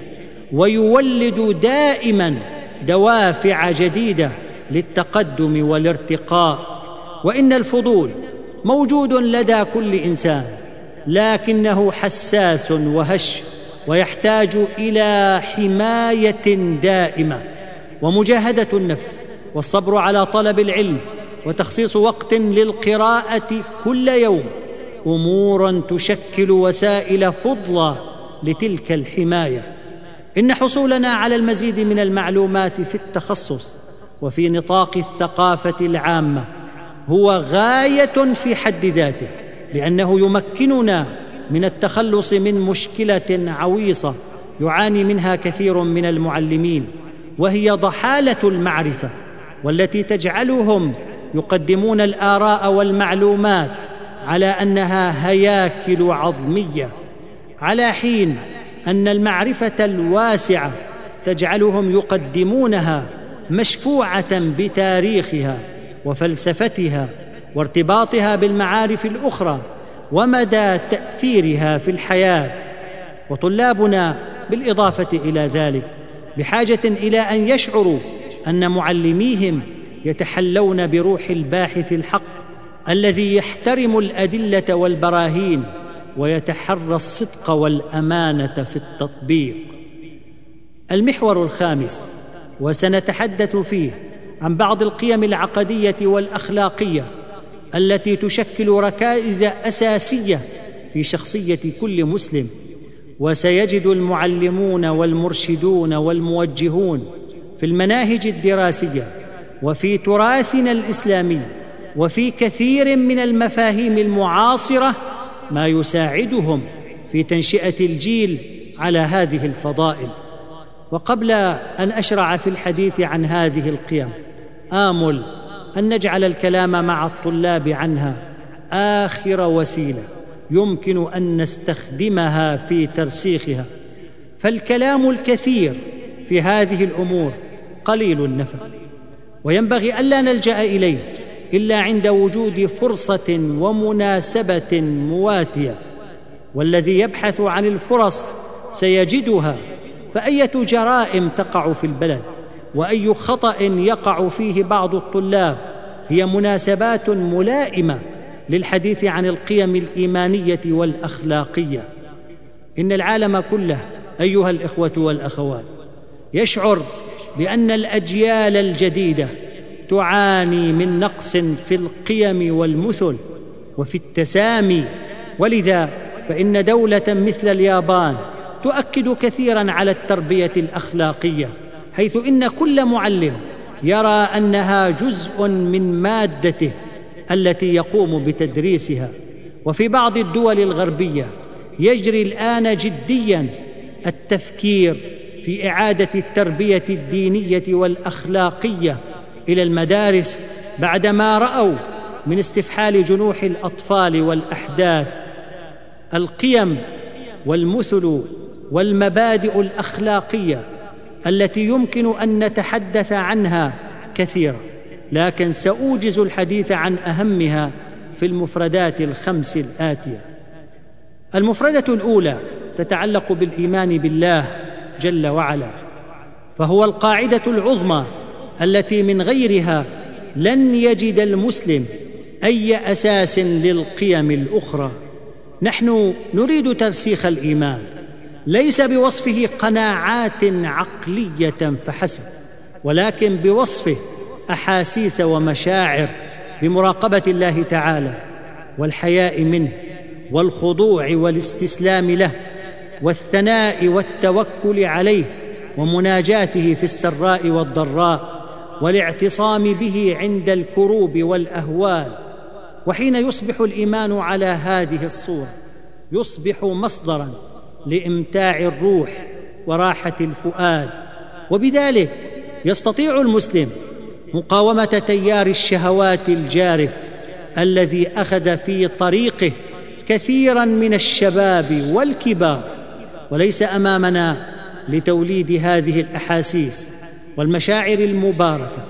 Speaker 1: ويولد دائما دوافع جديدة للتقدم والارتقاء. وإن الفضول موجود لدى كل إنسان، لكنه حساس وهش، ويحتاج إلى حماية دائمة ومجاهدة النفس، والصبر على طلب العلم، وتخصيص وقت للقراءة كل يوم، أمور تشكل وسائل فضلى لتلك الحماية. إن حصولنا على المزيد من المعلومات في التخصص وفي نطاق الثقافة العامة هو غاية في حد ذاته، لأنه يمكننا من التخلص من مشكلة عويصة يعاني منها كثير من المعلمين، وهي ضحالة المعرفة، والتي تجعلهم يقدمون الآراء والمعلومات على أنها هياكل عظمية، على حين أن المعرفة الواسعة تجعلهم يقدمونها مشفوعة بتاريخها وفلسفتها وارتباطها بالمعارف الأخرى ومدى تأثيرها في الحياة. وطلابنا بالإضافة إلى ذلك بحاجة إلى أن يشعروا أن معلميهم يتحلون بروح الباحث الحق الذي يحترم الأدلة والبراهين ويتحرى الصدق والأمانة في التطبيق. المحور الخامس، وسنتحدث فيه عن بعض القيم العقدية والأخلاقية التي تشكل ركائز أساسية في شخصية كل مسلم. وسيجد المعلمون والمرشدون والموجهون في المناهج الدراسية وفي تراثنا الإسلامي وفي كثير من المفاهيم المعاصرة ما يساعدهم في تنشئة الجيل على هذه الفضائل. وقبل أن أشرع في الحديث عن هذه القيم آمل أن نجعل الكلام مع الطلاب عنها آخر وسيلة يمكن أن نستخدمها في ترسيخها، فالكلام الكثير في هذه الأمور قليل النفع، وينبغي ألا نلجأ إليه إلا عند وجود فرصة ومناسبة مواتية، والذي يبحث عن الفرص سيجدها. فأية جرائم تقع في البلد وأي خطأ يقع فيه بعض الطلاب هي مناسبات ملائمة للحديث عن القيم الإيمانية والأخلاقية. إن العالم كله أيها الإخوة والأخوات يشعر بأن الأجيال الجديدة تعاني من نقص في القيم والمثل وفي التسامي، ولذا فإن دولة مثل اليابان تؤكد كثيراً على التربية الأخلاقية، حيث إن كل معلم يرى أنها جزء من مادته التي يقوم بتدريسها. وفي بعض الدول الغربية يجري الآن جدياً التفكير في إعادة التربية الدينية والأخلاقية إلى المدارس بعدما رأوا من استفحال جنوح الأطفال والأحداث القيم والمثل والمبادئ الأخلاقية التي يمكن أن نتحدث عنها كثيرا، لكن سأوجز الحديث عن أهمها في المفردات الخمس الآتية. المفردة الأولى تتعلق بالإيمان بالله جل وعلا، فهو القاعدة العظمى التي من غيرها لن يجد المسلم أي أساس للقيم الأخرى. نحن نريد ترسيخ الإيمان ليس بوصفه قناعات عقلية فحسب، ولكن بوصفه أحاسيس ومشاعر بمراقبة الله تعالى والحياء منه والخضوع والاستسلام له والثناء والتوكل عليه ومناجاته في السراء والضراء والاعتصام به عند الكروب والأهوال. وحين يصبح الإيمان على هذه الصورة يصبح مصدراً لإمتاع الروح وراحة الفؤاد، وبذلك يستطيع المسلم مقاومة تيار الشهوات الجارف الذي أخذ في طريقه كثيراً من الشباب والكبار. وليس أمامنا لتوليد هذه الأحاسيس والمشاعر المباركة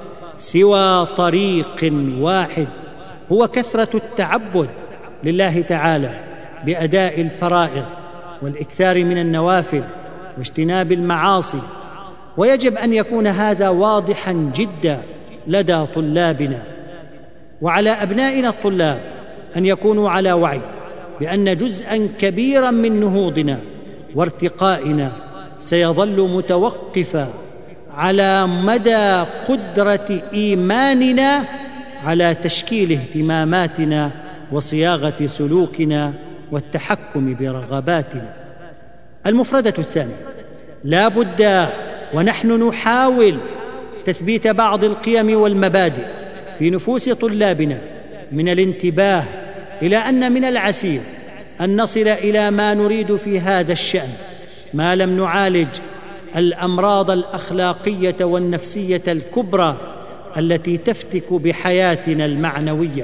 Speaker 1: سوى طريق واحد، هو كثرة التعبد لله تعالى بأداء الفرائض والإكثار من النوافل واجتناب المعاصي. ويجب أن يكون هذا واضحاً جداً لدى طلابنا، وعلى أبنائنا الطلاب أن يكونوا على وعي بأن جزءاً كبيراً من نهوضنا وارتقائنا سيظل متوقفاً على مدى قدرة إيماننا على تشكيل اهتماماتنا وصياغة سلوكنا والتحكم برغباتنا. المفردة الثانية، لا بد ونحن نحاول تثبيت بعض القيم والمبادئ في نفوس طلابنا من الانتباه إلى أن من العسير أن نصل إلى ما نريد في هذا الشأن ما لم نعالج الأمراض الأخلاقية والنفسية الكبرى التي تفتك بحياتنا المعنوية.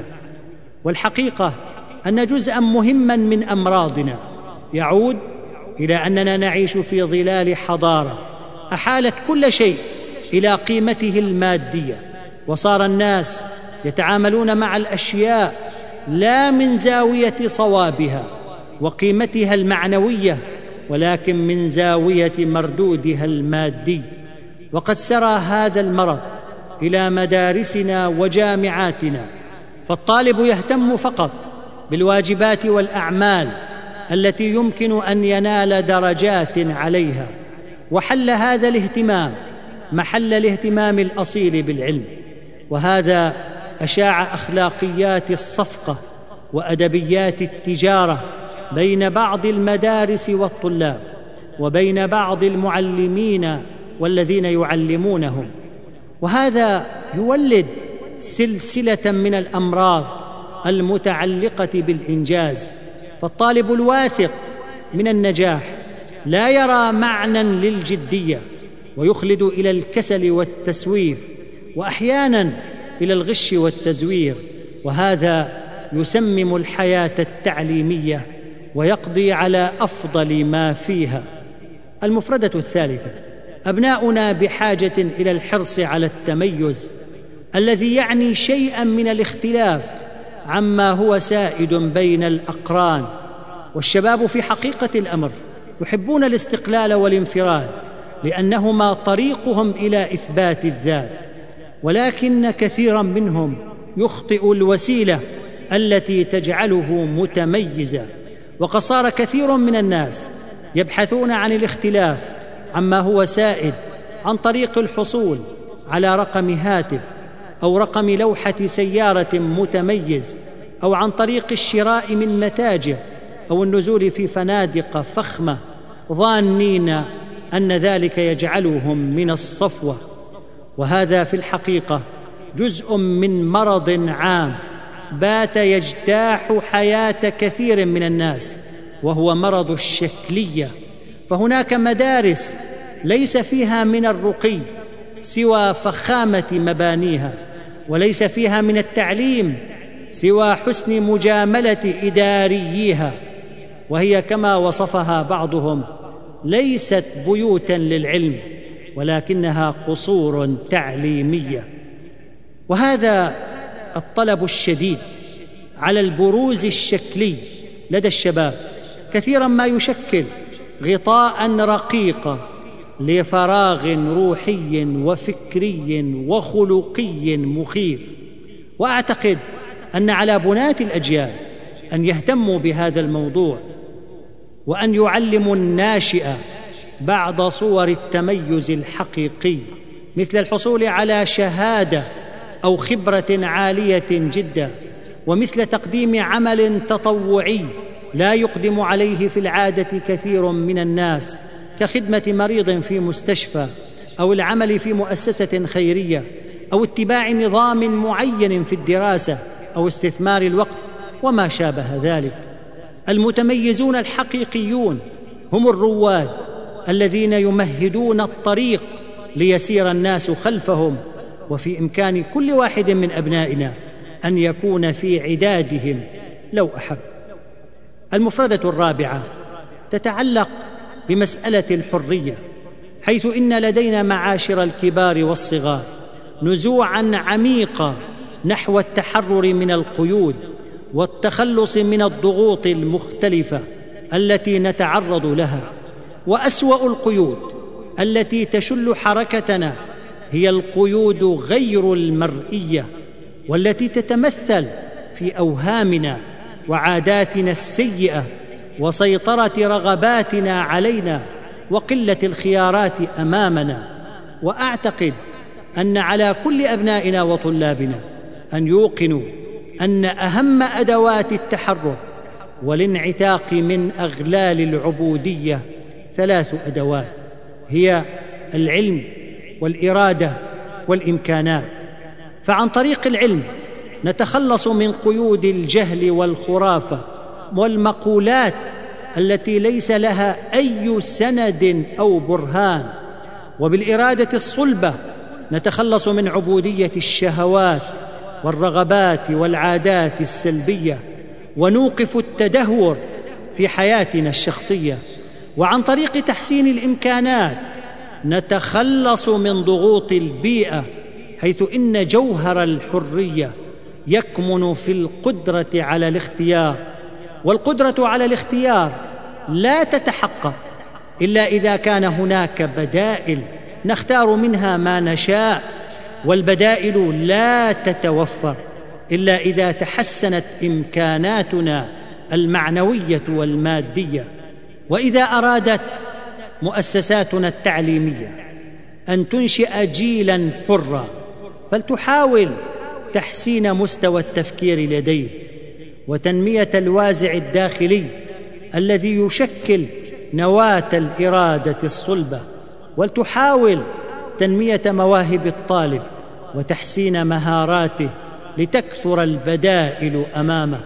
Speaker 1: والحقيقة أن جزءاً مهماً من أمراضنا يعود إلى أننا نعيش في ظلال حضارة أحالت كل شيء إلى قيمته المادية، وصار الناس يتعاملون مع الأشياء لا من زاوية صوابها وقيمتها المعنوية، ولكن من زاوية مردودها المادي. وقد سرى هذا المرض إلى مدارسنا وجامعاتنا، فالطالب يهتم فقط بالواجبات والأعمال التي يمكن أن ينال درجات عليها، وحل هذا الاهتمام محل الاهتمام الأصيل بالعلم. وهذا أشاع أخلاقيات الصفقة وأدبيات التجارة بين بعض المدارس والطلاب وبين بعض المعلمين والذين يعلمونهم، وهذا يولد سلسلة من الأمراض المتعلقة بالإنجاز. فالطالب الواثق من النجاح لا يرى معنى للجدية ويخلد إلى الكسل والتسويف وأحياناً إلى الغش والتزوير، وهذا يسمم الحياة التعليمية ويقضي على أفضل ما فيها. المفردة الثالثة، أبناؤنا بحاجة إلى الحرص على التميز الذي يعني شيئا من الاختلاف عما هو سائد بين الأقران. والشباب في حقيقة الأمر يحبون الاستقلال والانفراد لأنهما طريقهم إلى إثبات الذات، ولكن كثيرا منهم يخطئ الوسيلة التي تجعله متميزا. وقد صار كثير من الناس يبحثون عن الاختلاف عما هو سائد عن طريق الحصول على رقم هاتف أو رقم لوحة سيارة متميز، أو عن طريق الشراء من متاجر أو النزول في فنادق فخمة، ظانين أن ذلك يجعلهم من الصفوة. وهذا في الحقيقة جزء من مرض عام بات يجتاح حياة كثير من الناس، وهو مرض الشكلية. فهناك مدارس ليس فيها من الرقي سوى فخامة مبانيها، وليس فيها من التعليم سوى حسن مجاملة إدارييها، وهي كما وصفها بعضهم ليست بيوتا للعلم ولكنها قصور تعليمية. وهذا الطلب الشديد على البروز الشكلي لدى الشباب كثيرا ما يشكل غطاء رقيق لفراغ روحي وفكري وخلقي مخيف. وأعتقد أن على بناة الأجيال أن يهتموا بهذا الموضوع، وأن يعلموا الناشئ بعض صور التميز الحقيقي، مثل الحصول على شهادة أو خبرة عالية جدا، ومثل تقديم عمل تطوعي لا يقدم عليه في العادة كثير من الناس، كخدمة مريض في مستشفى أو العمل في مؤسسة خيرية أو اتباع نظام معين في الدراسة أو استثمار الوقت وما شابه ذلك. المتميزون الحقيقيون هم الرواد الذين يمهدون الطريق ليسير الناس خلفهم، وفي إمكان كل واحد من أبنائنا أن يكون في عدادهم لو أحب. المفردة الرابعة تتعلق بمسألة الحرية، حيث إن لدينا معاشر الكبار والصغار نزوعاً عميقا نحو التحرر من القيود والتخلص من الضغوط المختلفة التي نتعرض لها. وأسوأ القيود التي تشل حركتنا هي القيود غير المرئية، والتي تتمثل في أوهامنا وعاداتنا السيئة وسيطرة رغباتنا علينا وقلة الخيارات أمامنا. وأعتقد أن على كل أبنائنا وطلابنا أن يوقنوا أن أهم أدوات التحرر والانعتاق من أغلال العبودية ثلاث أدوات، هي العلم والإرادة والإمكانات. فعن طريق العلم نتخلص من قيود الجهل والخرافة والمقولات التي ليس لها أي سند أو برهان، وبالإرادة الصلبة نتخلص من عبودية الشهوات والرغبات والعادات السلبية، ونوقف التدهور في حياتنا الشخصية. وعن طريق تحسين الإمكانات نتخلص من ضغوط البيئة، حيث إن جوهر الحرية يكمن في القدرة على الاختيار، والقدرة على الاختيار لا تتحقق إلا إذا كان هناك بدائل نختار منها ما نشاء، والبدائل لا تتوفر إلا إذا تحسنت إمكاناتنا المعنوية والمادية. وإذا أرادت مؤسساتنا التعليمية أن تنشئ جيلاً حراً فلتحاول تحسين مستوى التفكير لديه وتنمية الوازع الداخلي الذي يشكل نواة الإرادة الصلبة، ولتحاول تنمية مواهب الطالب وتحسين مهاراته لتكثر البدائل أمامه.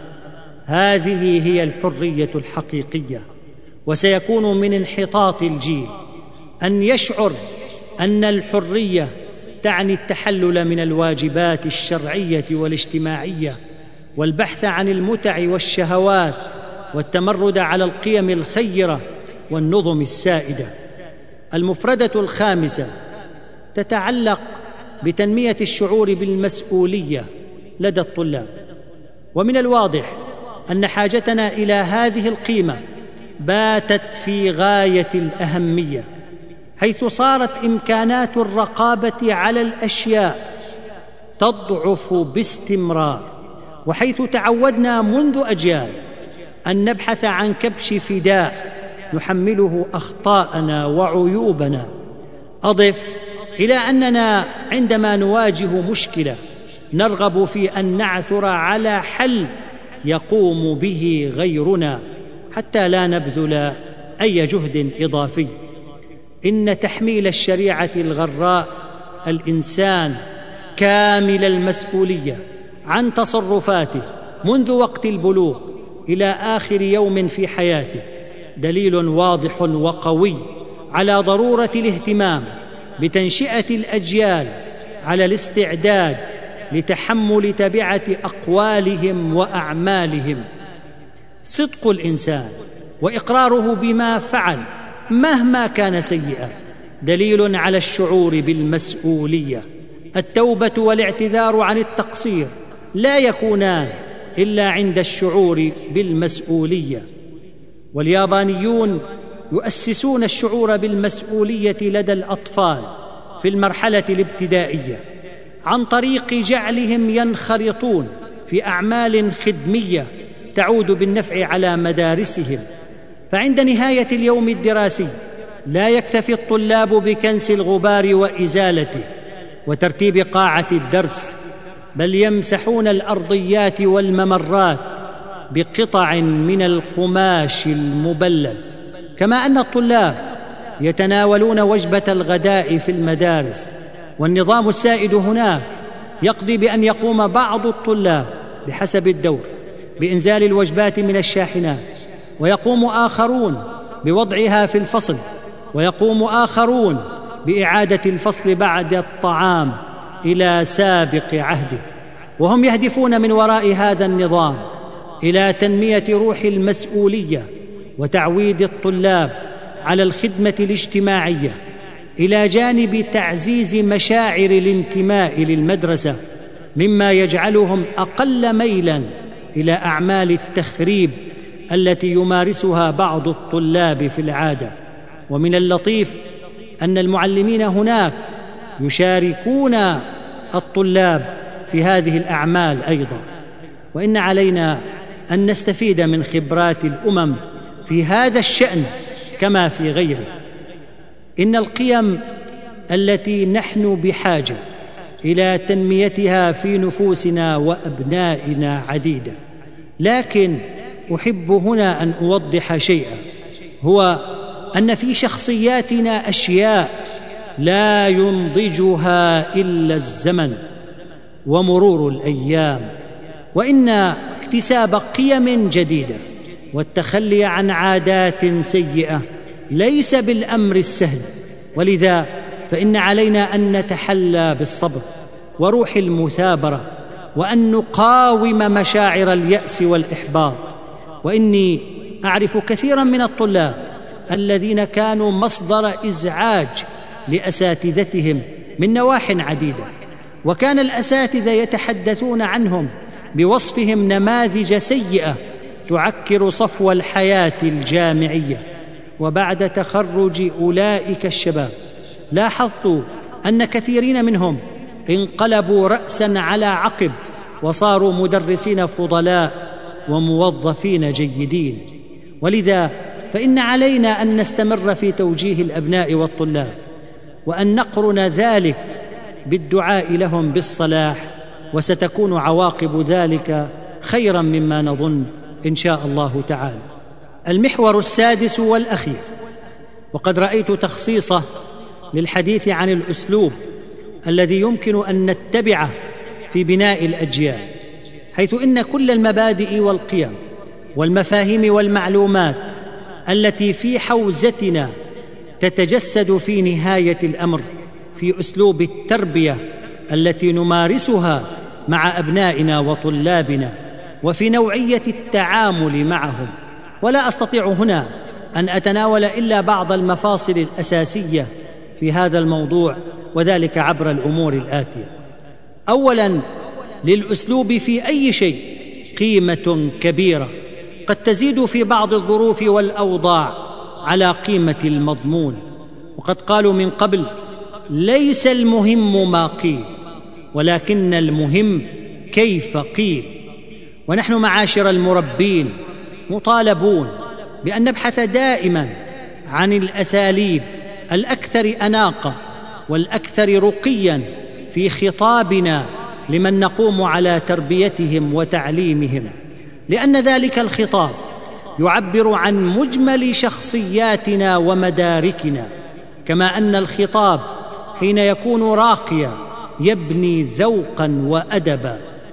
Speaker 1: هذه هي الحرية الحقيقية. وسيكون من انحطاط الجيل أن يشعر أن الحرية تعني التحلل من الواجبات الشرعية والاجتماعية والبحث عن المتع والشهوات والتمرد على القيم الخيرة والنظم السائدة. المفردة الخامسة تتعلق بتنمية الشعور بالمسؤولية لدى الطلاب. ومن الواضح أن حاجتنا إلى هذه القيمة باتت في غاية الأهمية، حيث صارت إمكانات الرقابة على الأشياء تضعف باستمرار، وحيث تعودنا منذ أجيال أن نبحث عن كبش فداء نحمله أخطاءنا وعيوبنا. أضف إلى أننا عندما نواجه مشكلة نرغب في أن نعثر على حل يقوم به غيرنا حتى لا نبذل أي جهد إضافي. إن تحميل الشريعة الغراء الإنسان كامل المسؤولية عن تصرفاته منذ وقت البلوغ إلى آخر يوم في حياته دليل واضح وقوي على ضرورة الاهتمام بتنشئة الأجيال على الاستعداد لتحمل تبعة أقوالهم وأعمالهم. صدق الإنسان وإقراره بما فعل مهما كان سيئا دليل على الشعور بالمسؤولية. التوبة والاعتذار عن التقصير لا يكونان إلا عند الشعور بالمسؤولية. واليابانيون يؤسسون الشعور بالمسؤولية لدى الأطفال في المرحلة الابتدائية عن طريق جعلهم ينخرطون في أعمال خدمية تعود بالنفع على مدارسهم. فعند نهاية اليوم الدراسي لا يكتفي الطلاب بكنس الغبار وإزالته وترتيب قاعة الدرس، بل يمسحون الأرضيات والممرات بقطع من القماش المبلل. كما أن الطلاب يتناولون وجبة الغداء في المدارس، والنظام السائد هناك يقضي بأن يقوم بعض الطلاب بحسب الدور بإنزال الوجبات من الشاحنات، ويقوم آخرون بوضعها في الفصل، ويقوم آخرون بإعادة الفصل بعد الطعام إلى سابق عهده. وهم يهدفون من وراء هذا النظام إلى تنمية روح المسؤولية وتعويد الطلاب على الخدمة الاجتماعية، إلى جانب تعزيز مشاعر الانتماء للمدرسة، مما يجعلهم أقل ميلاً إلى أعمال التخريب التي يمارسها بعض الطلاب في العادة. ومن اللطيف أن المعلمين هناك يشاركون الطلاب في هذه الأعمال أيضا. وإن علينا أن نستفيد من خبرات الأمم في هذا الشأن كما في غيره. إن القيم التي نحن بحاجة إلى تنميتها في نفوسنا وأبنائنا عديدة، لكن أحب هنا أن أوضح شيئا، هو أن في شخصياتنا أشياء لا ينضجها إلا الزمن ومرور الأيام. وإن اكتساب قيم جديدة والتخلي عن عادات سيئة ليس بالأمر السهل، ولذا فإن علينا أن نتحلى بالصبر وروح المثابرة، وأن نقاوم مشاعر اليأس والإحباط. وإني أعرف كثيراً من الطلاب الذين كانوا مصدر إزعاج لأساتذتهم من نواح عديدة، وكان الأساتذة يتحدثون عنهم بوصفهم نماذج سيئة تعكر صفو الحياة الجامعية. وبعد تخرج أولئك الشباب لاحظت أن كثيرين منهم انقلبوا رأساً على عقب وصاروا مدرسين فضلاء وموظفين جيدين. ولذا فإن علينا أن نستمر في توجيه الأبناء والطلاب، وأن نقرن ذلك بالدعاء لهم بالصلاح، وستكون عواقب ذلك خيراً مما نظن إن شاء الله تعالى. المحور السادس والأخير، وقد رأيت تخصيصه للحديث عن الأسلوب الذي يمكن أن نتبعه في بناء الأجيال، حيث إن كل المبادئ والقيم والمفاهيم والمعلومات التي في حوزتنا تتجسد في نهاية الأمر في أسلوب التربية التي نمارسها مع أبنائنا وطلابنا، وفي نوعية التعامل معهم. ولا أستطيع هنا أن أتناول إلا بعض المفاصل الأساسية في هذا الموضوع، وذلك عبر الأمور الآتية. أولاً، للأسلوب في أي شيء قيمة كبيرة قد تزيد في بعض الظروف والأوضاع على قيمة المضمون. وقد قالوا من قبل: ليس المهم ما قيل، ولكن المهم كيف قيل. ونحن معاشر المربين مطالبون بأن نبحث دائما عن الأساليب الأكثر أناقة والأكثر رقيا في خطابنا لمن نقوم على تربيتهم وتعليمهم، لأن ذلك الخطاب يعبر عن مجمل شخصياتنا ومداركنا، كما أن الخطاب حين يكون راقيا يبني ذوقا وأدبا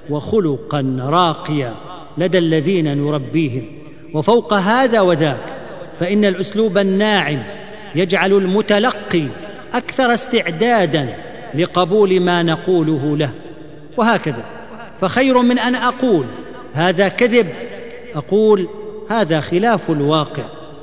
Speaker 1: وخلقا راقيا لدى الذين نربيهم. وفوق هذا وذاك فإن الأسلوب الناعم يجعل المتلقي أكثر استعدادا لقبول ما نقوله له. وهكذا فخير من أن أقول هذا كذب أقول هذا خلاف الواقع،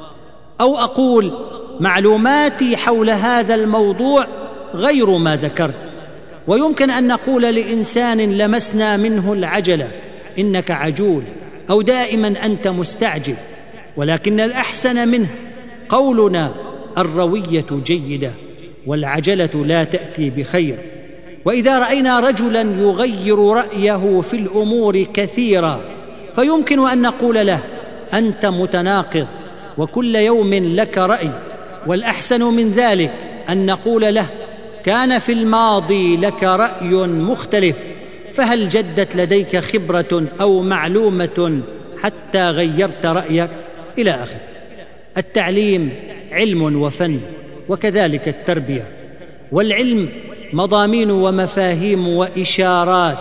Speaker 1: أو أقول معلوماتي حول هذا الموضوع غير ما ذكرت. ويمكن أن نقول لإنسان لمسنا منه العجلة: إنك عجول، أو دائما أنت مستعجل، ولكن الأحسن منه قولنا: الروية جيدة والعجلة لا تأتي بخير. وإذا رأينا رجلا يغير رأيه في الأمور كثيرا فيمكن أن نقول له: أنت متناقض وكل يوم لك رأي. والأحسن من ذلك أن نقول له: كان في الماضي لك رأي مختلف، فهل جدت لديك خبرة أو معلومة حتى غيرت رأيك؟ إلى آخره. التعليم علم وفن، وكذلك التربية. والعلم مضامين ومفاهيم وإشارات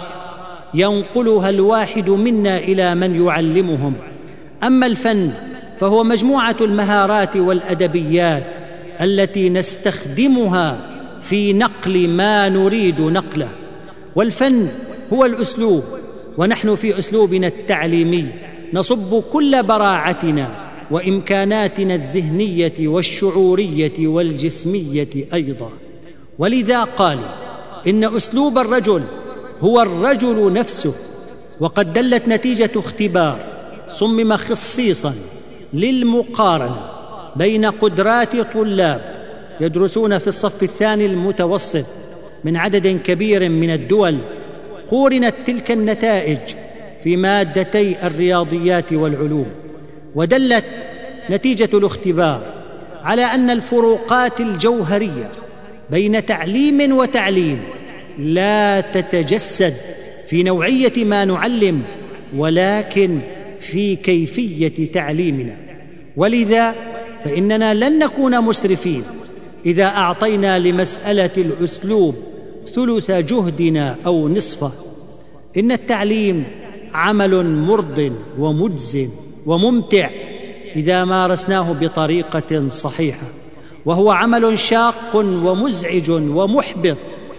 Speaker 1: ينقلها الواحد منا إلى من يعلمهم. أما الفن فهو مجموعة المهارات والأدبيات التي نستخدمها في نقل ما نريد نقله. والفن هو الأسلوب، ونحن في أسلوبنا التعليمي نصب كل براعتنا وإمكاناتنا الذهنية والشعورية والجسمية أيضا. ولذا قال: إن أسلوب الرجل هو الرجل نفسه. وقد دلت نتيجة اختبار صمم خصيصا للمقارنة بين قدرات طلاب يدرسون في الصف الثاني المتوسط من عدد كبير من الدول، قورنت تلك النتائج في مادتي الرياضيات والعلوم. ودلت نتيجة الاختبار على أن الفروقات الجوهرية بين تعليم وتعليم لا تتجسد في نوعية ما نعلم، ولكن في كيفية تعليمنا. ولذا فإننا لن نكون مسرفين إذا أعطينا لمسألة الأسلوب ثلث جهدنا أو نصفه. إن التعليم عمل مرض ومجز وممتع إذا مارسناه بطريقة صحيحة، وهو عمل شاق ومزعج ومحبط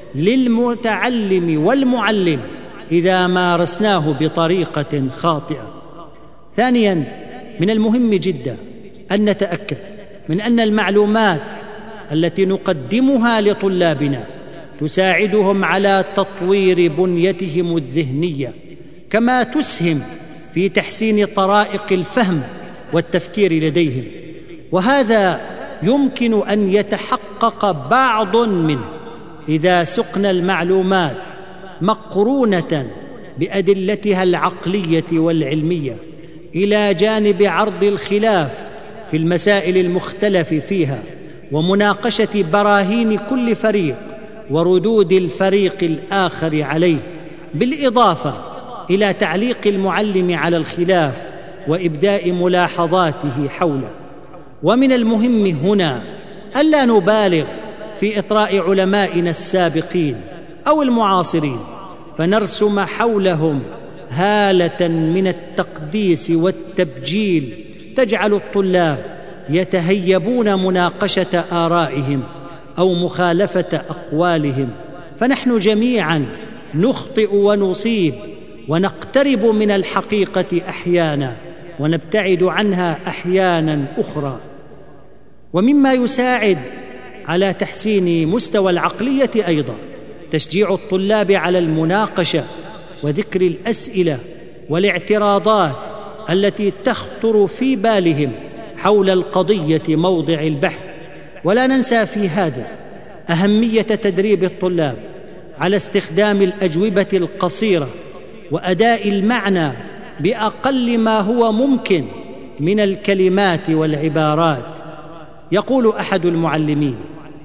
Speaker 1: للمتعلم والمعلم إذا مارسناه بطريقة خاطئة. ثانياً، من المهم جداً أن نتأكد من أن المعلومات التي نقدمها لطلابنا تساعدهم على تطوير بنيتهم الذهنية، كما تسهم في تحسين طرائق الفهم والتفكير لديهم. وهذا يمكن أن يتحقق بعض منه إذا سقنا المعلومات مقرونة بأدلتها العقلية والعلمية، إلى جانب عرض الخلاف في المسائل المختلف فيها ومناقشة براهين كل فريق وردود الفريق الآخر عليه، بالإضافة إلى تعليق المعلم على الخلاف وإبداء ملاحظاته حوله. ومن المهم هنا ألا نبالغ في إطراء علمائنا السابقين أو المعاصرين فنرسم حولهم هالة من التقديس والتبجيل تجعل الطلاب يتهيبون مناقشة آرائهم أو مخالفة أقوالهم. فنحن جميعاً نخطئ ونصيب، ونقترب من الحقيقة أحياناً ونبتعد عنها أحياناً أخرى. ومما يساعد على تحسين مستوى العقلية أيضا تشجيع الطلاب على المناقشة وذكر الأسئلة والاعتراضات التي تخطر في بالهم حول القضية موضع البحث. ولا ننسى في هذا أهمية تدريب الطلاب على استخدام الأجوبة القصيرة وأداء المعنى بأقل ما هو ممكن من الكلمات والعبارات. يقول أحد المعلمين: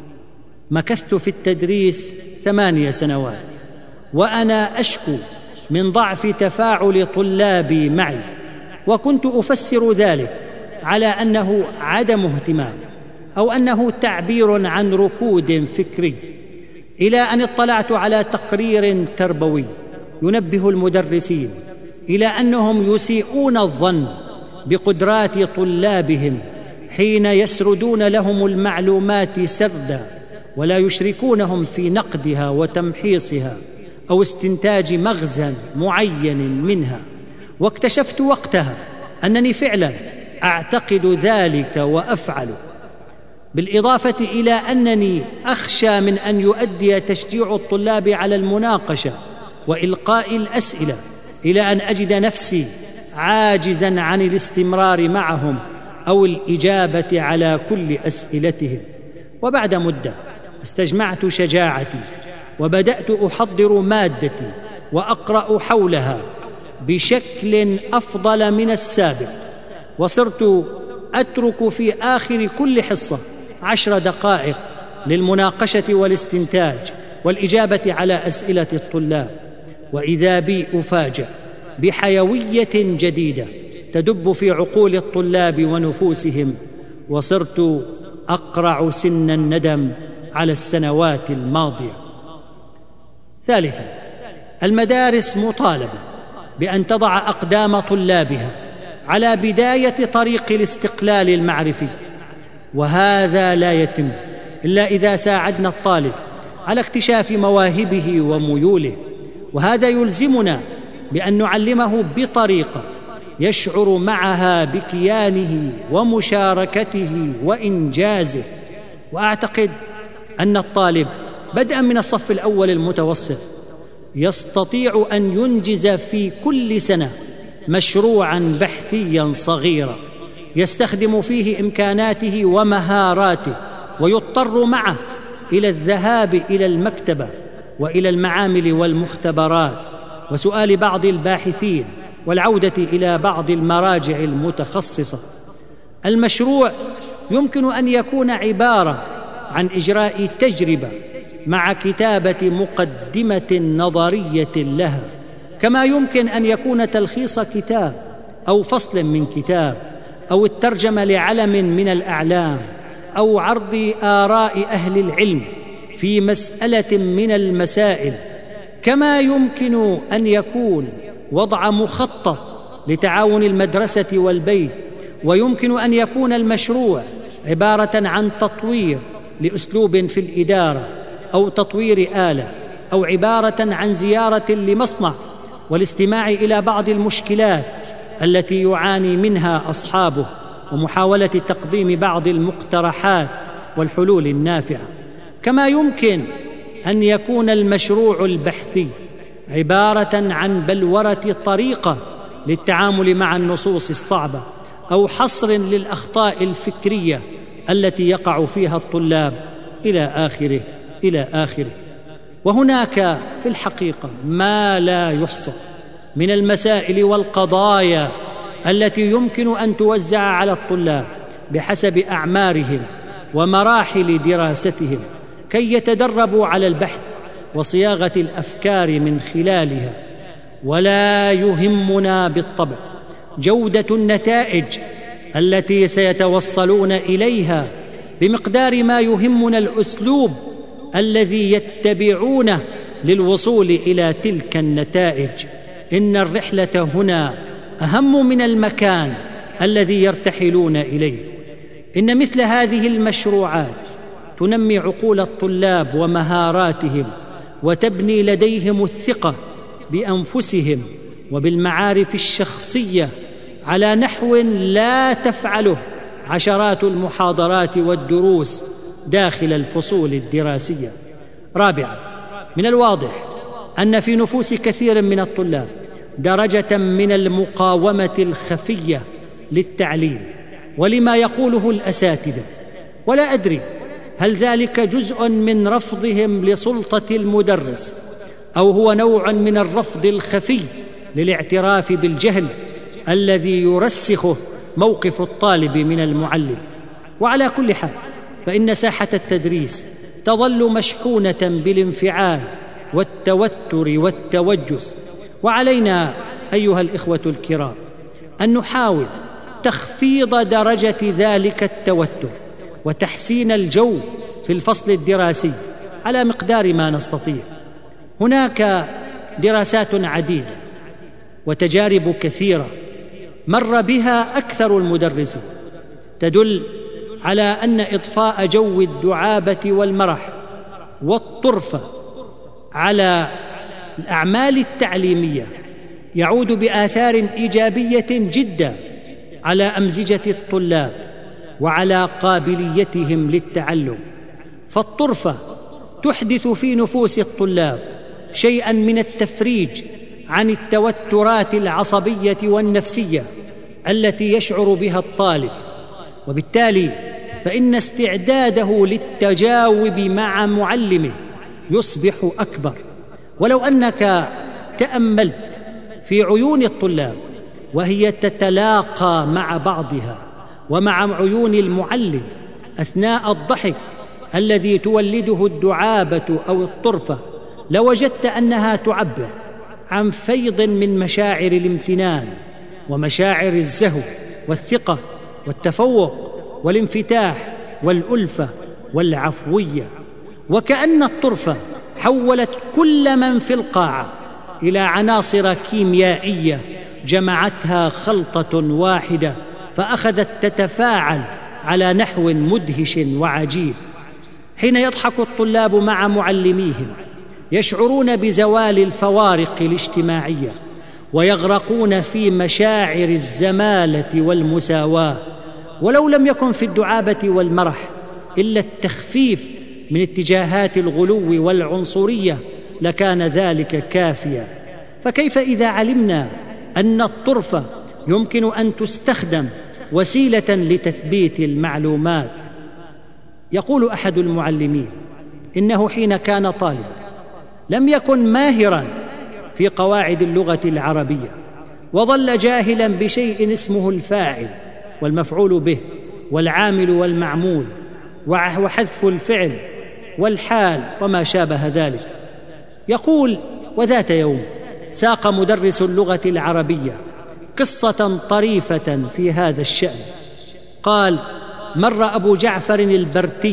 Speaker 1: مكثت في التدريس ثمانية سنوات وأنا أشكو من ضعف تفاعل طلابي معي، وكنت أفسر ذلك على أنه عدم اهتمام أو أنه تعبير عن ركود فكري، إلى أن اطلعت على تقرير تربوي ينبه المدرسين إلى أنهم يسيئون الظن بقدرات طلابهم حين يسردون لهم المعلومات سردا ولا يشركونهم في نقدها وتمحيصها أو استنتاج مغزى معين منها. واكتشفت وقتها أنني فعلا أعتقد ذلك وأفعله، بالإضافة إلى أنني أخشى من أن يؤدي تشجيع الطلاب على المناقشة وإلقاء الأسئلة إلى أن أجد نفسي عاجزاً عن الاستمرار معهم أو الإجابة على كل أسئلتهم. وبعد مدة استجمعت شجاعتي وبدأت أحضر مادتي وأقرأ حولها بشكل أفضل من السابق، وصرت أترك في آخر كل حصة عشر دقائق للمناقشة والاستنتاج والإجابة على أسئلة الطلاب. وإذا بي أفاجأ بحيوية جديدة تدب في عقول الطلاب ونفوسهم، وصرت أقرع سن الندم على السنوات الماضية. ثالثاً، المدارس مطالبة بأن تضع أقدام طلابها على بداية طريق الاستقلال المعرفي، وهذا لا يتم إلا إذا ساعدنا الطالب على اكتشاف مواهبه وميوله، وهذا يلزمنا بأن نعلمه بطريقة يشعر معها بكيانه ومشاركته وإنجازه. وأعتقد أن الطالب بدءا من الصف الأول المتوسط يستطيع أن ينجز في كل سنة مشروعا بحثيا صغيرا يستخدم فيه إمكاناته ومهاراته، ويضطر معه إلى الذهاب إلى المكتبة وإلى المعامل والمختبرات وسؤال بعض الباحثين والعودة إلى بعض المراجع المتخصصة. المشروع يمكن أن يكون عبارة عن إجراء تجربة مع كتابة مقدمة نظرية لها، كما يمكن أن يكون تلخيص كتاب أو فصل من كتاب أو الترجمة لعلم من الأعلام أو عرض آراء أهل العلم في مسألة من المسائل. كما يمكن أن يكون وضع مخطط لتعاون المدرسة والبيت، ويمكن أن يكون المشروع عبارة عن تطوير لأسلوب في الإدارة أو تطوير آلة، أو عبارة عن زيارة لمصنع والاستماع إلى بعض المشكلات التي يعاني منها أصحابه ومحاولة تقديم بعض المقترحات والحلول النافعة. كما يمكن أن يكون المشروع البحثي عبارة عن بلورة طريقة للتعامل مع النصوص الصعبة أو حصر للأخطاء الفكرية التي يقع فيها الطلاب إلى آخره إلى آخره. وهناك في الحقيقة ما لا يحصى من المسائل والقضايا التي يمكن أن توزع على الطلاب بحسب أعمارهم ومراحل دراستهم كي يتدربوا على البحث وصياغة الأفكار من خلالها. ولا يهمنا بالطبع جودة النتائج التي سيتوصلون إليها بمقدار ما يهمنا الأسلوب الذي يتبعونه للوصول إلى تلك النتائج. إن الرحلة هنا أهم من المكان الذي يرتحلون إليه. إن مثل هذه المشروعات تنمي عقول الطلاب ومهاراتهم وتبني لديهم الثقة بأنفسهم وبالمعارف الشخصية على نحو لا تفعله عشرات المحاضرات والدروس داخل الفصول الدراسية. رابعاً، من الواضح أن في نفوس كثير من الطلاب درجة من المقاومة الخفية للتعليم ولما يقوله الأساتذة، ولا أدري هل ذلك جزء من رفضهم لسلطة المدرس أو هو نوع من الرفض الخفي للاعتراف بالجهل الذي يرسخه موقف الطالب من المعلم. وعلى كل حال فإن ساحة التدريس تظل مشحونة بالانفعال والتوتر والتوجس، وعلينا أيها الإخوة الكرام أن نحاول تخفيض درجة ذلك التوتر وتحسين الجو في الفصل الدراسي على مقدار ما نستطيع. هناك دراسات عديدة وتجارب كثيرة مر بها أكثر المدرسين تدل على أن إضفاء جو الدعابة والمرح والطرفة على الأعمال التعليمية يعود بآثار إيجابية جدا على أمزجة الطلاب وعلى قابليتهم للتعلم. فالطرفة تحدث في نفوس الطلاب شيئا من التفريج عن التوترات العصبية والنفسية التي يشعر بها الطالب، وبالتالي فإن استعداده للتجاوب مع معلمه يصبح أكبر. ولو أنك تأملت في عيون الطلاب وهي تتلاقى مع بعضها ومع عيون المعلم أثناء الضحك الذي تولده الدعابة أو الطرفة، لوجدت أنها تعبر عن فيض من مشاعر الامتنان ومشاعر الزهو والثقة والتفوق والانفتاح والألفة والعفوية، وكأن الطرفة حولت كل من في القاعة إلى عناصر كيميائية جمعتها خلطة واحدة فأخذت تتفاعل على نحو مدهش وعجيب. حين يضحك الطلاب مع معلميهم يشعرون بزوال الفوارق الاجتماعية ويغرقون في مشاعر الزمالة والمساواة، ولو لم يكن في الدعابة والمرح إلا التخفيف من اتجاهات الغلو والعنصرية لكان ذلك كافيا. فكيف إذا علمنا أن الطرفة يمكن أن تستخدم وسيلة لتثبيت المعلومات؟ يقول أحد المعلمين إنه حين كان طالبا لم يكن ماهرا في قواعد اللغة العربية، وظل جاهلا بشيء اسمه الفاعل والمفعول به والعامل والمعمول وحذف الفعل والحال وما شابه ذلك. يقول: وذات يوم ساق مدرس اللغة العربية قصة طريفة في هذا الشأن. قال: مر أبو جعفر البرتي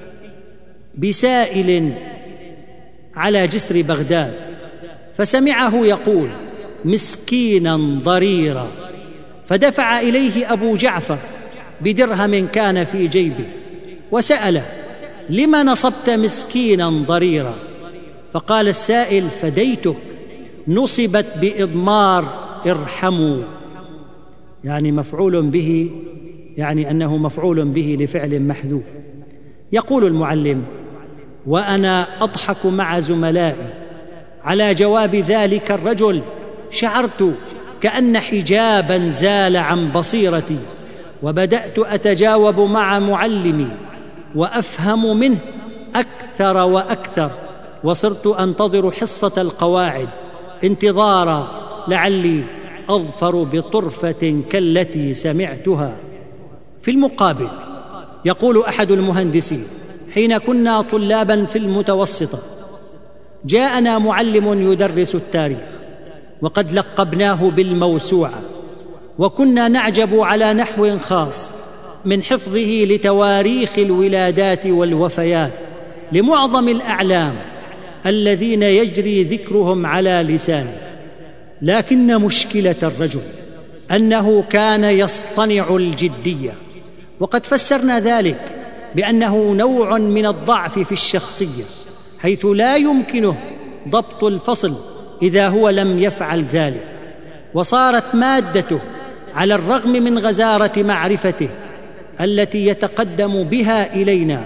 Speaker 1: بسائل على جسر بغداد فسمعه يقول: مسكينا ضريرا، فدفع إليه أبو جعفر بدرهم كان في جيبه وسأله: لما نصبت مسكينا ضريرا؟ فقال السائل: فديتك، نصبت بإضمار ارحموا، يعني مفعول به، يعني أنه مفعول به لفعل محذوف. يقول المعلم: وأنا أضحك مع زملائي على جواب ذلك الرجل شعرت كأن حجابا زال عن بصيرتي، وبدأت أتجاوب مع معلمي وأفهم منه أكثر وأكثر، وصرت أنتظر حصة القواعد انتظارا لعلي أظفر بطرفة كالتي سمعتها. في المقابل يقول أحد المهندسين: حين كنا طلابا في المتوسطة جاءنا معلم يدرس التاريخ وقد لقبناه بالموسوعة، وكنا نعجب على نحو خاص من حفظه لتواريخ الولادات والوفيات لمعظم الأعلام الذين يجري ذكرهم على لسانه. لكن مشكلة الرجل أنه كان يصطنع الجدية، وقد فسرنا ذلك بأنه نوع من الضعف في الشخصية، حيث لا يمكنه ضبط الفصل إذا هو لم يفعل ذلك، وصارت مادته على الرغم من غزارة معرفته التي يتقدم بها إلينا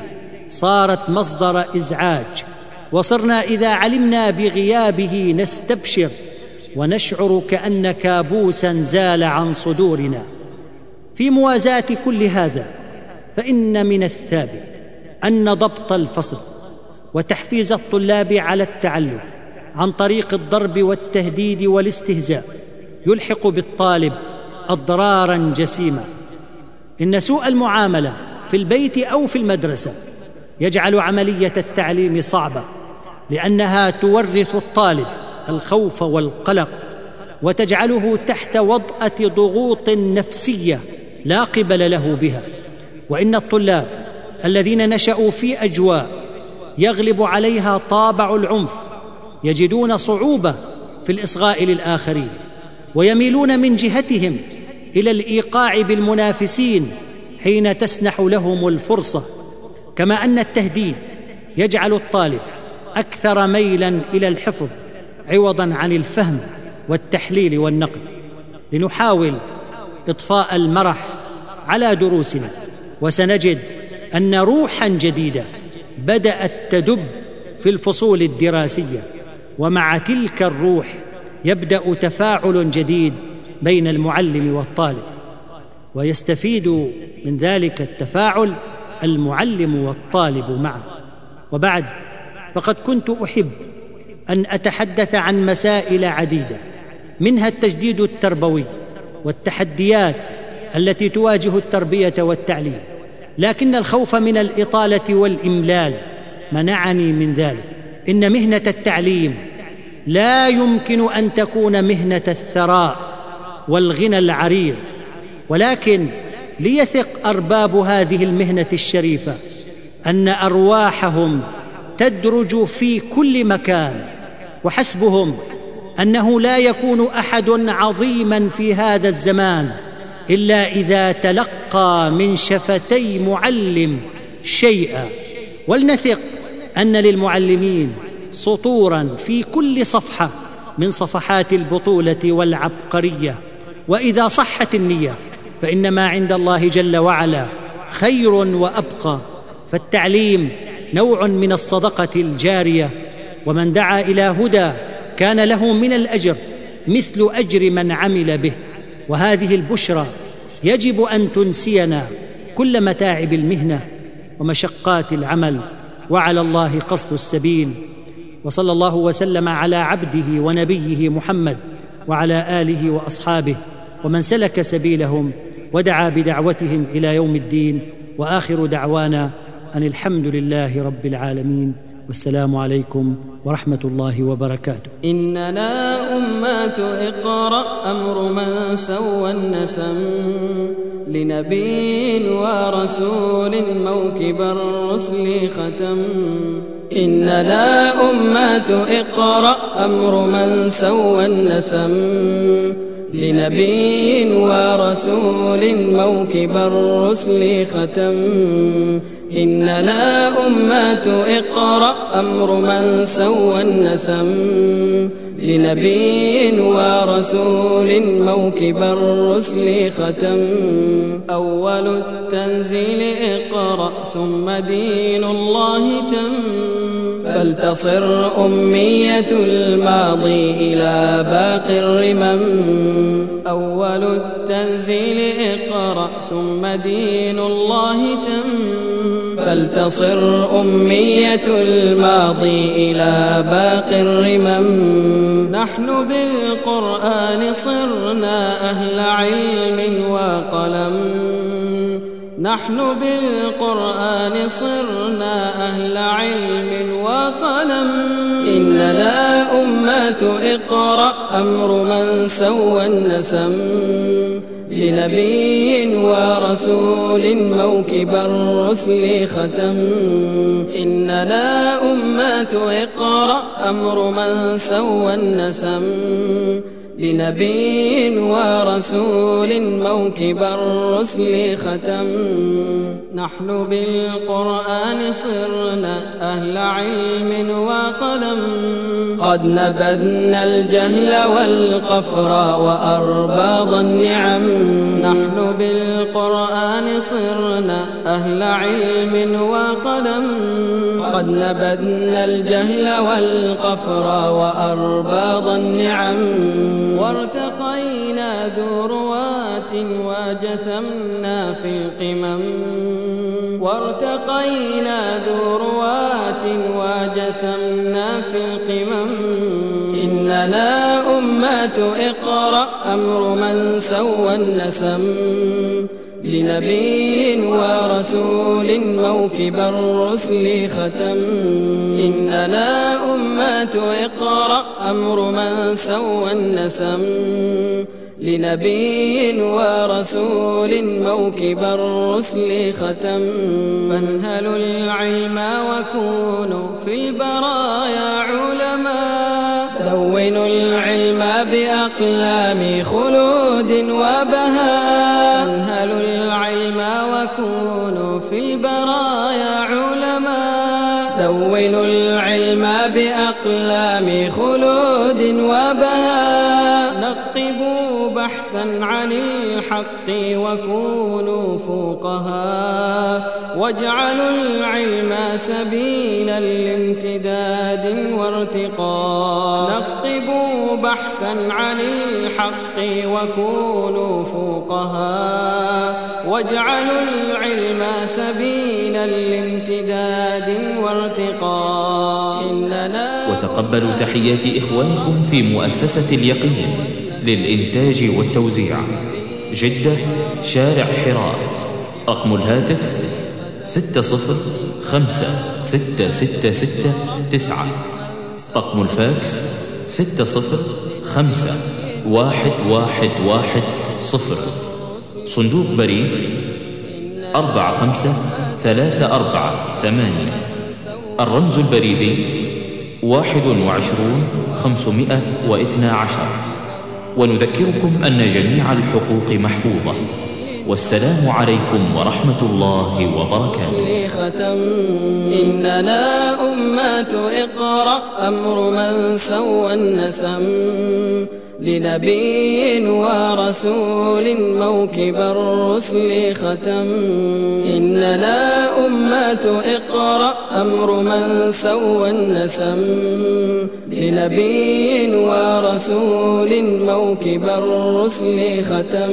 Speaker 1: صارت مصدر إزعاج، وصرنا إذا علمنا بغيابه نستبشر ونشعر كأن كابوسا زال عن صدورنا. في موازاة كل هذا فإن من الثابت أن ضبط الفصل وتحفيز الطلاب على التعلم عن طريق الضرب والتهديد والاستهزاء يلحق بالطالب أضرارا جسيمة. إن سوء المعاملة في البيت أو في المدرسة يجعل عملية التعليم صعبة، لأنها تورث الطالب الخوف والقلق وتجعله تحت وطأة ضغوط نفسية لا قبل له بها. وإن الطلاب الذين نشأوا في أجواء يغلب عليها طابع العنف يجدون صعوبة في الإصغاء للآخرين، ويميلون من جهتهم إلى الإيقاع بالمنافسين حين تسنح لهم الفرصة. كما أن التهديد يجعل الطالب أكثر ميلاً إلى الحفظ عوضاً عن الفهم والتحليل والنقد. لنحاول إطفاء المرح على دروسنا، وسنجد أن روحاً جديدة بدأت تدب في الفصول الدراسية، ومع تلك الروح يبدأ تفاعل جديد بين المعلم والطالب، ويستفيد من ذلك التفاعل المعلم والطالب معا. وبعد، فقد كنت أحب أن أتحدث عن مسائل عديدة، منها التجديد التربوي والتحديات التي تواجه التربية والتعليم، لكن الخوف من الإطالة والإملال منعني من ذلك. إن مهنة التعليم لا يمكن أن تكون مهنة الثراء والغنى العريض، ولكن ليثق أرباب هذه المهنة الشريفة أن أرواحهم تدرج في كل مكان، وحسبهم أنه لا يكون أحد عظيما في هذا الزمان إلا إذا تلقى من شفتي معلم شيئا. ولنثق أن للمعلمين سطورا في كل صفحة من صفحات البطولة والعبقرية، وإذا صحت النية فإن ما عند الله جل وعلا خير وأبقى. فالتعليم نوع من الصدقة الجارية، ومن دعا إلى هدى كان له من الأجر مثل أجر من عمل به. وهذه البشرى يجب أن تنسينا كل متاعب المهنة ومشقات العمل، وعلى الله قصد السبيل. وصلى الله وسلم على عبده ونبيه محمد وعلى آله وأصحابه ومن سلك سبيلهم ودعا بدعوتهم إلى يوم الدين. وآخر دعوانا أن الحمد لله رب العالمين، والسلام عليكم ورحمة الله وبركاته.
Speaker 2: إننا أمات اقرأ أمر من سوى النسم، لنبي ورسول موكب الرسل ختم. إننا أمات اقرأ أمر من سوى النسم، لنبي ورسول موكب الرسل ختم. إننا أمات اقرأ أمر من سوى النسم، لنبي ورسول موكب الرسل ختم. أول التنزيل اقرأ ثم دين الله تم، فلتصر أمية الماضي إلى باقي الرمم. أول التنزيل اقرأ ثم دين الله تم، فلتصر أمية الماضي إلى باقي الرمم. نحن بالقرآن صرنا أهل علم وقلم، نحن بالقرآن صرنا أهل علم وقلم. إننا أمات اقرأ أمر من سوى النسم، لنبي ورسول موكب الرسل ختم. إننا أمات اقرأ أمر من سوى النسم، لنبي ورسول موكب الرسل ختم. نحن بالقرآن صرنا أهل علم وقلم، قد نبذنا الجهل والقفر وأرباض النعم. نحن بالقرآن صرنا أهل علم وقدم. قد نبذنا الجهل والقفر وأرباض النعم. وارتقينا ذو روات وجثمنا في القمم. وارتقينا ذو روات وجثمنا في القمم. إننا أمة اقرأ أمر من سوى النسم. لنبي ورسول موكب الرسل ختم. إننا أمة اقرأ أمر من سوى النسم. لنبي ورسول موكب الرسل ختم. فانهلوا العلم وكونوا في البرايا علماء. دونوا العلم بأقلام خلود وبهاء. فانهلوا العلم وكونوا في البرايا علماء. دونوا العلم بأقلام خلود وبهاء. نقبوا بحثا عن الحق وكونوا فوقها. واجعلوا العلم سبيلا لامتداد وارتقاء. نقبوا بحثا عن الحق وكونوا فوقها. واجعلوا العلم سبيلا لامتداد وارتقاء. إننا
Speaker 3: وتقبلوا تحيات إخوانكم في مؤسسة اليقين للإنتاج والتوزيع، جدة، شارع حراء. رقم الهاتف ستة صفر خمسة ستة ستة ستة تسعة. رقم الفاكس ستة صفر خمسة واحد واحد واحد صفر. صندوق بريد أربعة خمسة ثلاثة أربعة ثمانية. الرمز البريدي واحد وعشرون خمسمائة واثنى عشر. ونذكركم أن جميع الحقوق محفوظة. والسلام عليكم ورحمة الله وبركاته.
Speaker 2: ختم. إننا أمة اقرأ أمر من سوى النسم. لنبي ورسول موكب الرسل ختم. إننا أمة اقرأ أمر من سوى النسم. لنبي ورسول موكب الرسل ختم.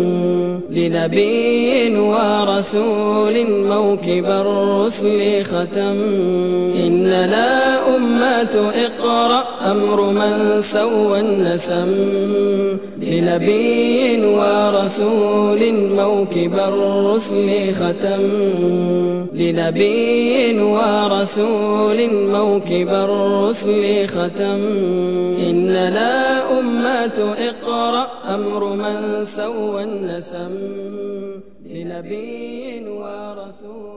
Speaker 2: لنبي ورسول موكب الرسل ختم. إننا أمة اقرأ أمر من سوى النسم. لنبي ورسول موكب الرسل ختم. لنبي ورسول موكب الرسل ختم. إننا أمة اقرأ أمر من سوى النسم. لنبي ورسول